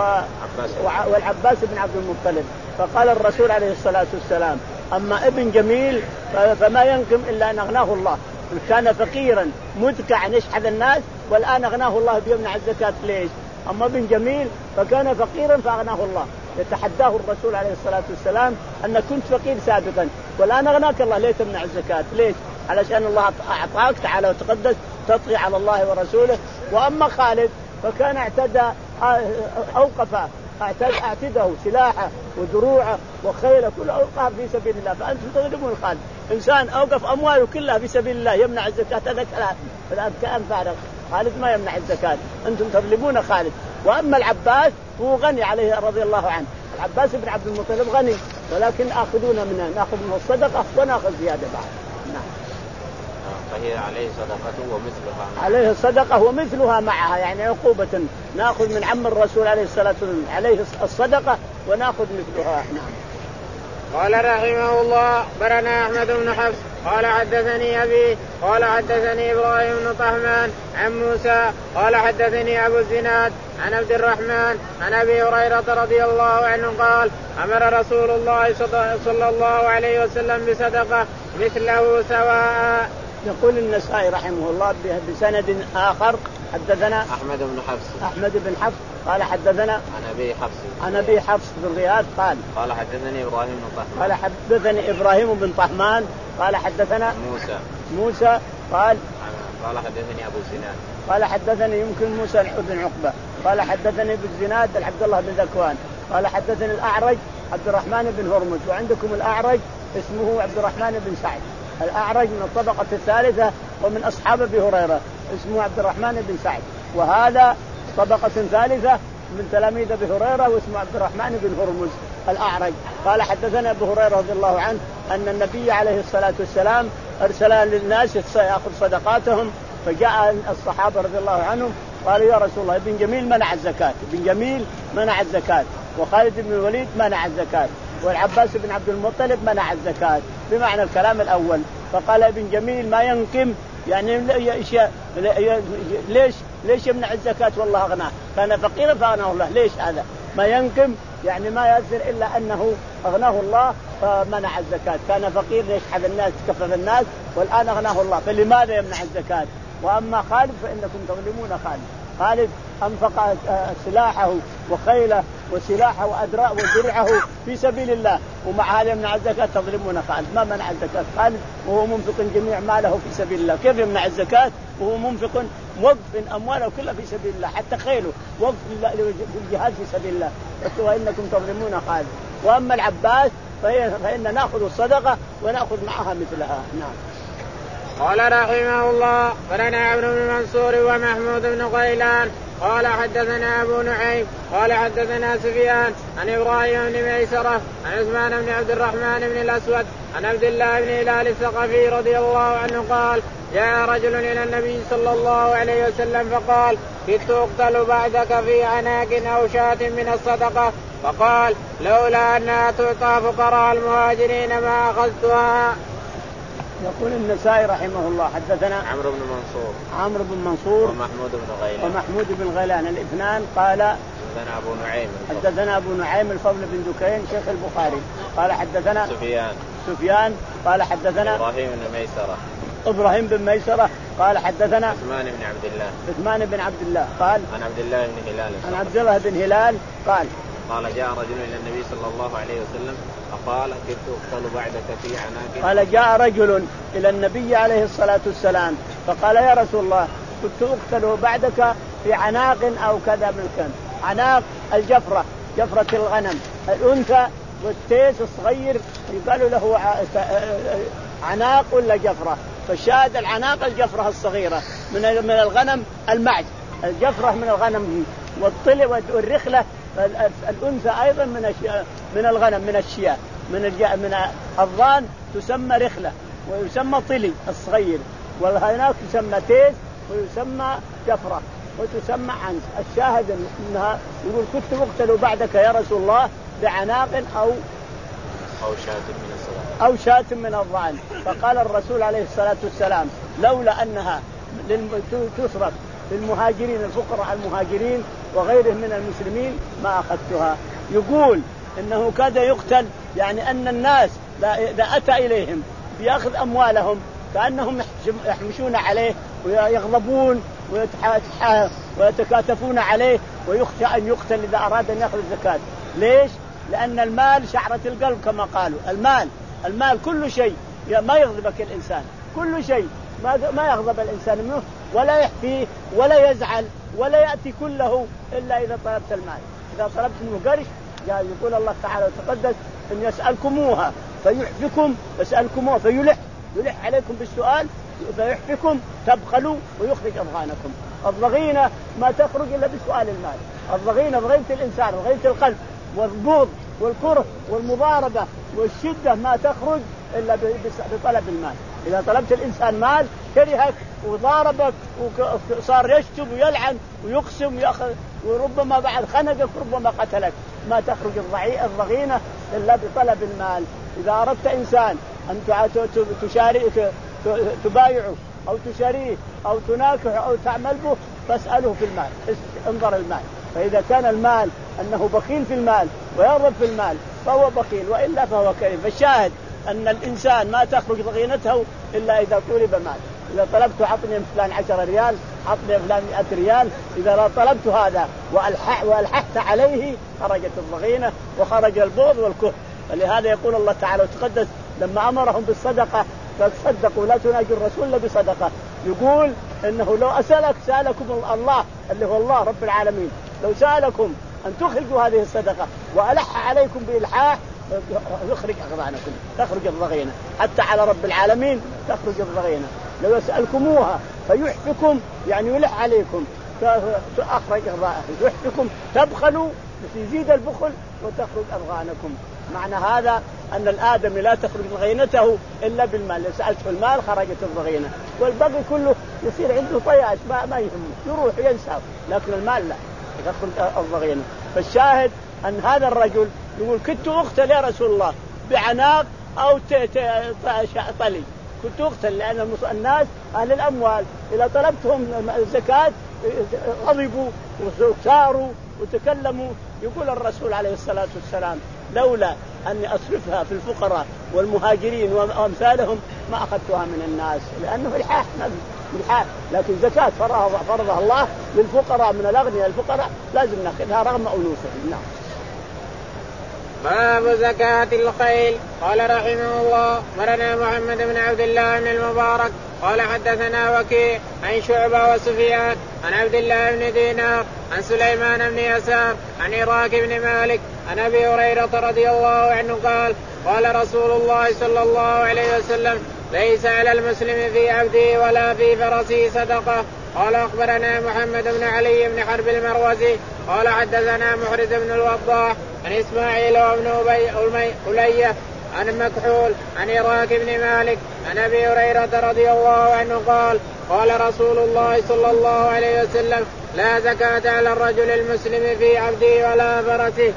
[SPEAKER 2] والعباس بن عبد المطلب. فقال الرسول عليه الصلاة والسلام أما ابن جميل فما ينقم إلا أن أغناه الله، كان فقيرا مدكعا يشحذ الناس والآن أغناه الله بيمنع الزكاة ليش؟ أما ابن جميل فكان فقيرا فأغناه الله، يتحداه الرسول عليه الصلاة والسلام أن كنت فقير سابقا والآن أغناك الله ليه تمنع الزكاة؟ ليش؟ علشان الله أعطاك تعالى وتقدس تطغي على الله ورسوله. وأما خالد فكان اعتدى أوقف اعتده سلاحه ودروعه وخيله كله أوقف في سبيل الله، فأنتم تظلمون خالد. إنسان أوقف أمواله كلها في سبيل الله يمنع الزكاة هذا كلام كلام فارغ، خالد ما يمنع الزكاة، أنتم تظلمون خالد. وأما العباس هو غني عليه رضي الله عنه، العباس بن عبد المطلب غني ولكن آخذون منه نأخذ منه الصدقة ونأخذ زيادة بعد. نعم.
[SPEAKER 1] فهي عليه صدقة ومثلها معها.
[SPEAKER 2] عليه الصدقة ومثلها معها يعني عقوبة، نأخذ من عم الرسول عليه الصلاة والسلام عليه الصدقة ونأخذ مثلها. نعم.
[SPEAKER 1] قال رحمه الله برنا أحمد بن حفص قال حدثني أبي قال حدثني إبراهيم بن طهمان عن موسى قال حدثني أبو الزناد عن عبد الرحمن عن أبي هريرة رضي الله عنه قال أمر رسول الله صلى الله عليه وسلم بصدقة مثله سواء.
[SPEAKER 2] يقول النسائي رحمه الله بسند آخر حدثنا
[SPEAKER 1] أحمد بن حفص
[SPEAKER 2] أحمد بن حفص قال حدثنا
[SPEAKER 1] عن أبي حفص
[SPEAKER 2] عن أبي حفص بن غياث قال
[SPEAKER 1] قال حدثني إبراهيم بن طهمان
[SPEAKER 2] قال حدثني إبراهيم بن طهمان قال حدثنا
[SPEAKER 1] موسى
[SPEAKER 2] موسى قال
[SPEAKER 1] قال حدثني أبو سنان
[SPEAKER 2] قال حدثني يمكن موسى بن عقبة قال حدثني بالزناد عبد الله بن ذكوان قال حدثني الأعرج عبد الرحمن بن هرمز. وعندكم الأعرج اسمه عبد الرحمن بن سعد. الأعرج من الطبقة الثالثة ومن أصحاب أبي هريرة اسمه عبد الرحمن بن سعد، وهذا طبقة ثالثة من تلاميذ أبي هريرة واسمه عبد الرحمن بن هرمز الأعرج. قال حدثنا أبو هريرة رضي الله عنه أن النبي عليه الصلاة والسلام أرسل للناس يأخذ صدقاتهم، فجاء الصحابة رضي الله عنهم قالوا يا رسول الله ابن جميل منع الزكاة، ابن جميل منع الزكاة، وخالد بن الوليد منع الزكاة، والعباس بن عبد المطلب منع الزكاة، بمعنى الكلام الأول. فقال ابن جميل ما ينقم، يعني ليش ليش يمنع الزكاة والله أغناه، كان فقيرا فأغناه الله، ليش هذا ما ينقم، يعني ما يأثر إلا أنه أغناه الله فمنع الزكاة، كان فقير يشحذ الناس كفف الناس والآن أغناه الله، فلماذا يمنع الزكاة؟ وأما خالد فإنكم تظلمون خالد. خالد أنفق سلاحه وخيله وسلاحه وأدراء ودرعه في سبيل الله، ومع هذا يمنع الزكاة، تظلمون خالد. ما منع الزكاة خالد وهو منفق جميع ماله في سبيل الله، كيف يمنع الزكاة وهو منفق وقف أمواله كلها في سبيل الله، حتى خيله وقف في الجهاد في سبيل الله، وإنكم تظلمون خالد. وأما العباس فإن نأخذ الصدقة ونأخذ معها مثلها. نعم.
[SPEAKER 1] قال رحمه الله فلنا عمرو بن منصور ومحمود بن غيلان قال حدثنا أبو نعيم قال حدثنا سفيان عن إبراهيم بن ميسرة عن عثمان بن عبد الرحمن بن الأسود عن عبد الله بن هلال الثقفي رضي الله عنه قال جاء رجل إلى النبي صلى الله عليه وسلم فقال كدت أقتل بعدك في عناق أو شاة من الصدقة، فقال لولا أنها تعطى فقراء المهاجرين ما أخذتها.
[SPEAKER 2] يقول النسائي رحمه الله حدثنا
[SPEAKER 1] عمرو بن منصور
[SPEAKER 2] عمرو بن منصور
[SPEAKER 1] ومحمود بن غيلان
[SPEAKER 2] ومحمود بن غيلان الاثنان قال
[SPEAKER 1] حدثنا أبو نعيم
[SPEAKER 2] حدثنا أبو نعيم الفضل بن دكين شيخ البخاري قال حدثنا
[SPEAKER 1] سفيان
[SPEAKER 2] سفيان قال حدثنا
[SPEAKER 1] إبراهيم بن ميسرة
[SPEAKER 2] إبراهيم بن ميسرة قال حدثنا
[SPEAKER 1] عثمان بن عبد الله
[SPEAKER 2] عثمان بن عبد الله قال
[SPEAKER 1] عن عبد الله بن هلال
[SPEAKER 2] عن عبد الله بن هلال قال
[SPEAKER 1] قال جاء رجل إلى النبي صلى الله عليه وسلم فقال كدت أقتل بعدك في عناق.
[SPEAKER 2] قال جاء رجل إلى النبي عليه الصلاة والسلام فقال يا رسول الله كنت أقتل بعدك في عناق أو كذا من كان. عناق الجفرة، جفرة الغنم، الأنثى والتيس الصغير يقالوا له عناق ولا جفرة، فالشاهد العناق الجفرة الصغيرة من من الغنم المعز، الجفرة من الغنم، والطل والرخلة الأنثى أيضا من من الغنم من الشياه من من الضان تسمى رخلة ويسمى طلي الصغير، والهناك يسمى تيس ويسمى جفرة وتسمى عنز. الشاهد انها يقول كنت اقتل بعدك يا رسول الله بعناق او
[SPEAKER 1] او شاة من الصغار
[SPEAKER 2] او شاة من الضأن. فقال الرسول عليه الصلاة والسلام لولا انها تصرف للمهاجرين الفقراء المهاجرين وغيرهم من المسلمين ما اخذتها. يقول انه كاد يقتل، يعني ان الناس اذا اتى اليهم بياخذ اموالهم كانهم يحمشون عليه ويغضبون ويتكاتفون عليه، ويخشى ان يقتل اذا اراد ان ياخذ الزكاة. ليش؟ لان المال شعرة القلب كما قالوا. المال المال كل شيء ما يغضبك الانسان، كل شيء ما ما يغضب الانسان منه ولا يحفيه ولا يزعل ولا ياتي كله الا اذا طلبت المال. اذا طلبت منه قرش يقول الله تعالى وتقدس ان يسالكموها فيحفكم، يسالكموها فيلح يلح عليكم بالسؤال فيحفكم تبخلوا ويخرج أضغانكم. الضغينة ما تخرج إلا بسؤال المال. الضغينة ضغينة الإنسان وضغينة القلب والبغض والكره والمضاربة والشدة ما تخرج إلا بطلب المال. إذا طلبت الإنسان مال كرهك وضاربك وصار يشتم ويلعن ويقسم ويأخذ وربما بعد خنقك وربما قتلك. ما تخرج الضغينة إلا بطلب المال. إذا أردت إنسان أن تشارك تبايعه أو تشاريه أو تناكحه أو تعمل به فاسأله في المال، انظر المال. فإذا كان المال أنه بخيل في المال ويرغب في المال فهو بخيل، وإلا فهو كريم. فالشاهد أن الإنسان ما تخرج ضغينته إلا إذا طلب مال. إذا طلبت عطني فلان عشر ريال أعطني فلان مئة ريال، إذا لا طلبت هذا وألح وألححت عليه خرجت الضغينة وخرج البغض والكره. فلهذا يقول الله تعالى وتقدس لما أمرهم بالصدقة فتصدقوا لا تناجوا الرسول إلا بصدقة، يقول إنه لو أسألك سألكم الله اللي هو الله رب العالمين، لو سألكم أن تخرجوا هذه الصدقة وألح عليكم بإلحاح يخرج أغضانكم، تخرج الضغينة، حتى على رب العالمين تخرج الضغينة. لو يسألكموها فيحفكم يعني يلح عليكم تأخرج أغضانكم، يحفكم تبخلوا يزيد البخل وتخرج أغضانكم. معنى هذا أن الآدم لا تخرج ضغينته إلا بالمال، لو سألته المال خرجت الضغينة، والبقي كله يصير عنده طياش ما, ما يهمه يروح ينسى، لكن المال لا تخرج الضغينة. فالشاهد أن هذا الرجل يقول كنت أقتل يا رسول الله بعناق أو طلي، كنت أقتل لأن الناس أهل الأموال إذا طلبتهم الزكاة غضبوا وساروا وتكلموا. يقول الرسول عليه الصلاة والسلام لولا أني أصرفها في الفقراء والمهاجرين وأمثالهم ما أخذتها من الناس، لأنه الحاح الحاح، لكن زكاة فرضها الله للفقراء من الأغنياء الفقراء لازم نأخذها رغم أنوفهم. نعم.
[SPEAKER 1] باب زكاة الخيل. قال رحمه الله مرنا محمد بن عبد الله بن المبارك قال حدثنا وكيع عن شعبة وسفيان عن عبد الله بن دينار عن سليمان بن يسار عن عراك بن مالك عن أبي هريرة رضي الله عنه قال قال رسول الله صلى الله عليه وسلم ليس على المسلم في عبده ولا في فرسه صدقة. قال أخبرنا محمد بن علي بن حرب المروزي قال حدثنا محرز بن الوضاح عن إسماعيل وابن ألية عن مكحول عن عراك بن مالك عن أبي هريرة رضي الله عنه قال قال رسول الله صلى الله عليه وسلم لا زكاة على الرجل المسلم في عبده ولا فرسه.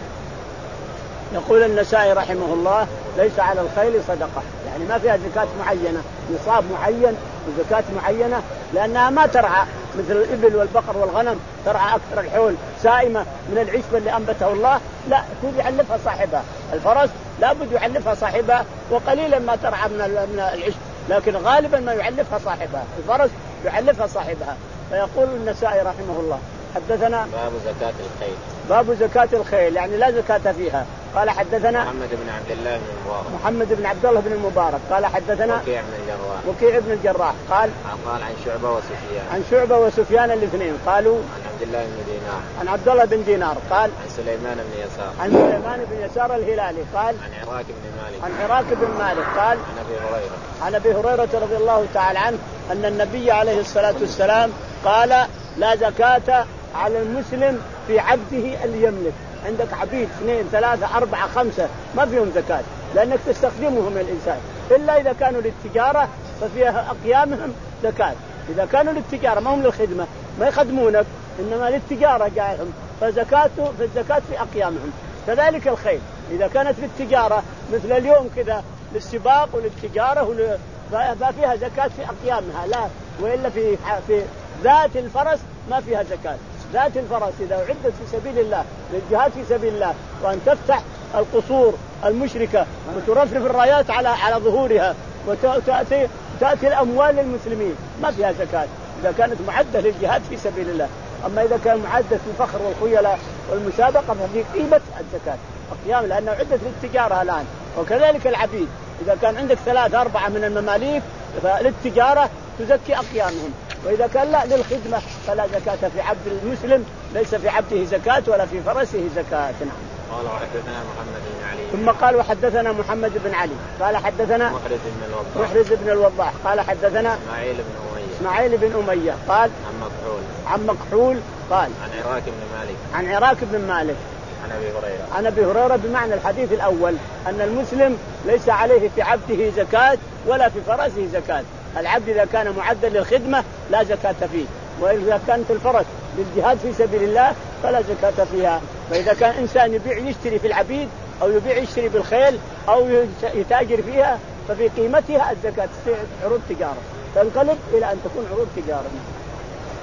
[SPEAKER 2] يقول النسائي رحمه الله ليس على الخيل صدقة، يعني ما فيها زكاة معينة، نصاب معين وزكاة معينة، لأنها ما ترعى مثل الإبل والبقر والغنم ترعى أكثر الحول سائمة من العشب اللي أنبته الله، لا تود يعلفها صاحبها. الفرس لا بد يعلفها صاحبها، وقليلا ما ترعى من العشب، لكن غالبا ما يعلفها صاحبها، الفرس يعلفها صاحبها. فيقول النسائي رحمه الله حدثنا
[SPEAKER 1] باب زكاة الخيل.
[SPEAKER 2] باب زكاة الخيل يعني لا زكاة فيها. قال حدثنا
[SPEAKER 1] محمد بن عبد الله بن المبارك
[SPEAKER 2] محمد بن عبد الله بن المبارك قال حدثنا
[SPEAKER 1] وكيع بن الجراح
[SPEAKER 2] وكيع بن الجراح قال
[SPEAKER 1] قال عن شعبة وسفيان
[SPEAKER 2] عن شعبة وسفيان الاثنين قالوا
[SPEAKER 1] عن عبد الله بن دينار
[SPEAKER 2] عن عبد الله بن دينار قال
[SPEAKER 1] عن سليمان بن يسار
[SPEAKER 2] عن سليمان بن يسار الهلالي قال
[SPEAKER 1] عن عراك بن مالك
[SPEAKER 2] عن عراك بن مالك قال
[SPEAKER 1] عن أبي هريرة
[SPEAKER 2] عن أبي هريرة رضي الله تعالى عنه أن النبي عليه الصلاة والسلام قال لا زكاة على المسلم في عبده اللي يملك. عندك عبيد اثنين ثلاثة أربعة خمسة ما فيهم زكاة، لأنك تستخدمهم الإنسان، إلا إذا كانوا للتجارة ففيها أقيامهم زكاة. إذا كانوا للتجارة ما هم للخدمة ما يخدمونك، إنما للتجارة جاءهم فزكاته فالزكاة في أقيامهم. كذلك الخيل إذا كانت للتجارة مثل اليوم كذا للسباق وللتجارة ول... ففيها زكاة في أقيامها، لا وإلا في في ذات الفرس ما فيها زكاة. ذات الفرس إذا أعدت في سبيل الله للجهاد في سبيل الله، وأن تفتح القصور المشركة وترفرف الرايات على على ظهورها وتأتي تأتي الأموال للمسلمين ما فيها زكاة إذا كانت معدة للجهاد في سبيل الله. أما إذا كان معدة للفخر والخيلاء والمسابقة ففي قيمة الزكاة أقيام، لأنها عدت للتجارة الآن. وكذلك العبيد إذا كان عندك ثلاثة أربعة من المماليك فللتجارة تزكي أقيامهم، وإذا كان لا للخدمة فلا زكاة في عبد المسلم، ليس في عبده زكاة ولا في فرسه زكاة.
[SPEAKER 1] قال وحدثنا محمد بن علي
[SPEAKER 2] ثم قال وحدثنا محمد بن علي قال حدثنا
[SPEAKER 1] محرز بن الوضاح
[SPEAKER 2] محرز بن الوضاح قال حدثنا
[SPEAKER 1] إسماعيل بن أمية
[SPEAKER 2] إسماعيل بن أمية قال
[SPEAKER 1] عن مكحول
[SPEAKER 2] عن مكحول قال
[SPEAKER 1] عن عراك بن مالك
[SPEAKER 2] عن عراك بن مالك
[SPEAKER 1] عن أبي هريرة
[SPEAKER 2] عن أبي هريرة بمعنى الحديث الأول أن المسلم ليس عليه في عبده زكاة ولا في فرسه زكاة. العبد إذا كان معدا للخدمة لا زكاة فيه، وإذا كانت الفرس للجهاد في سبيل الله فلا زكاة فيها. فإذا كان إنسان يبيع يشتري في العبيد أو يبيع يشتري بالخيل أو يتاجر فيها ففي قيمتها الزكاة عروض تجارة، تنقلب إلى أن تكون عروض تجارة.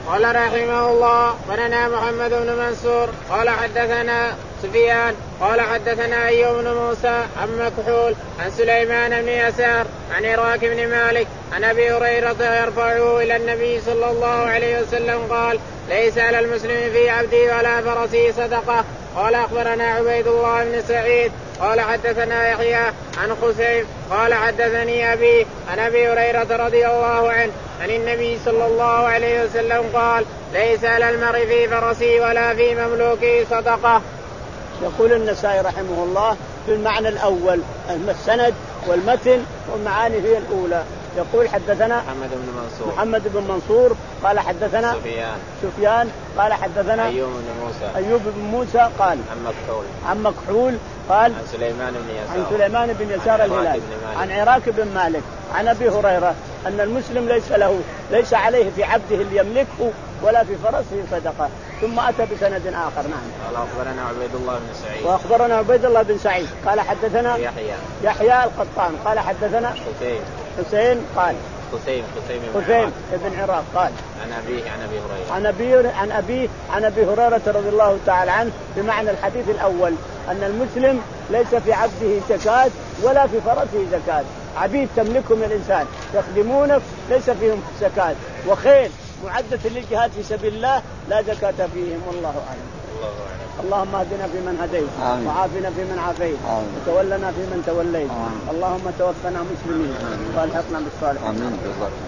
[SPEAKER 1] قال رحمه الله ولنا محمد بن منصور قال حدثنا سفيان قال حدثنا أيوب بن موسى عن مكحول عن سليمان بن يسار عن عراك بن مالك عن أبي هريرة يرفعه إلى النبي صلى الله عليه وسلم قال ليس على المسلم في عبده ولا فرسه صدقة. قال أخبرنا عبيد الله بن سعيد قال حدثنا يحيى عن خسيف قال حدثني أبي عن أبي هريرة رضي الله عنه عن النبي صلى الله عليه وسلم قال ليس على المرء في فرسه ولا في مملوكه صدقة.
[SPEAKER 2] يقول النسائي رحمه الله في المعنى الأول السند والمتن والمعاني هي الأولى. يقول حدثنا
[SPEAKER 1] محمد بن منصور
[SPEAKER 2] محمد بن منصور قال حدثنا
[SPEAKER 1] سفيان
[SPEAKER 2] سفيان قال حدثنا
[SPEAKER 1] أيوب بن موسى
[SPEAKER 2] أيوب بن موسى قال
[SPEAKER 1] عن مكحول
[SPEAKER 2] عن مكحول قال
[SPEAKER 1] عن سليمان بن يسار
[SPEAKER 2] عن سليمان بن يسار الهلالي عن عراك بن مالك عن أبي هريرة أن المسلم ليس له ليس عليه في عبده اللي يملكه ولا في فرسه صدقة. ثم أتى بسند آخر. نعم.
[SPEAKER 1] قال أخبرنا عبيد الله بن سعيد
[SPEAKER 2] وأخبرنا عبيد الله بن سعيد قال حدثنا
[SPEAKER 1] يحيى
[SPEAKER 2] يحيى القطان قال حدثنا
[SPEAKER 1] حسين
[SPEAKER 2] حسين قال
[SPEAKER 1] حسين حسين
[SPEAKER 2] حسين بن عراق قال
[SPEAKER 1] عن أبيه عن أبي هريرة
[SPEAKER 2] عن أبي عن أبيه عن أبي هريرة رضي الله تعالى عنه بمعنى الحديث الأول أن المسلم ليس في عبده زكاة ولا في فرسه زكاة. عبيد تملكهم الإنسان يخدمونك ليس فيهم زكاة، وخيل معدة للجهاد في سبيل الله لا زكاة فيهم. والله أعلم.
[SPEAKER 1] الله أعلم.
[SPEAKER 2] اللهم اهدنا فيمن هديت وعافنا فيمن عافيت وتولنا فيمن توليت. اللهم توفنا مسلمين والحقنا بالصالحين.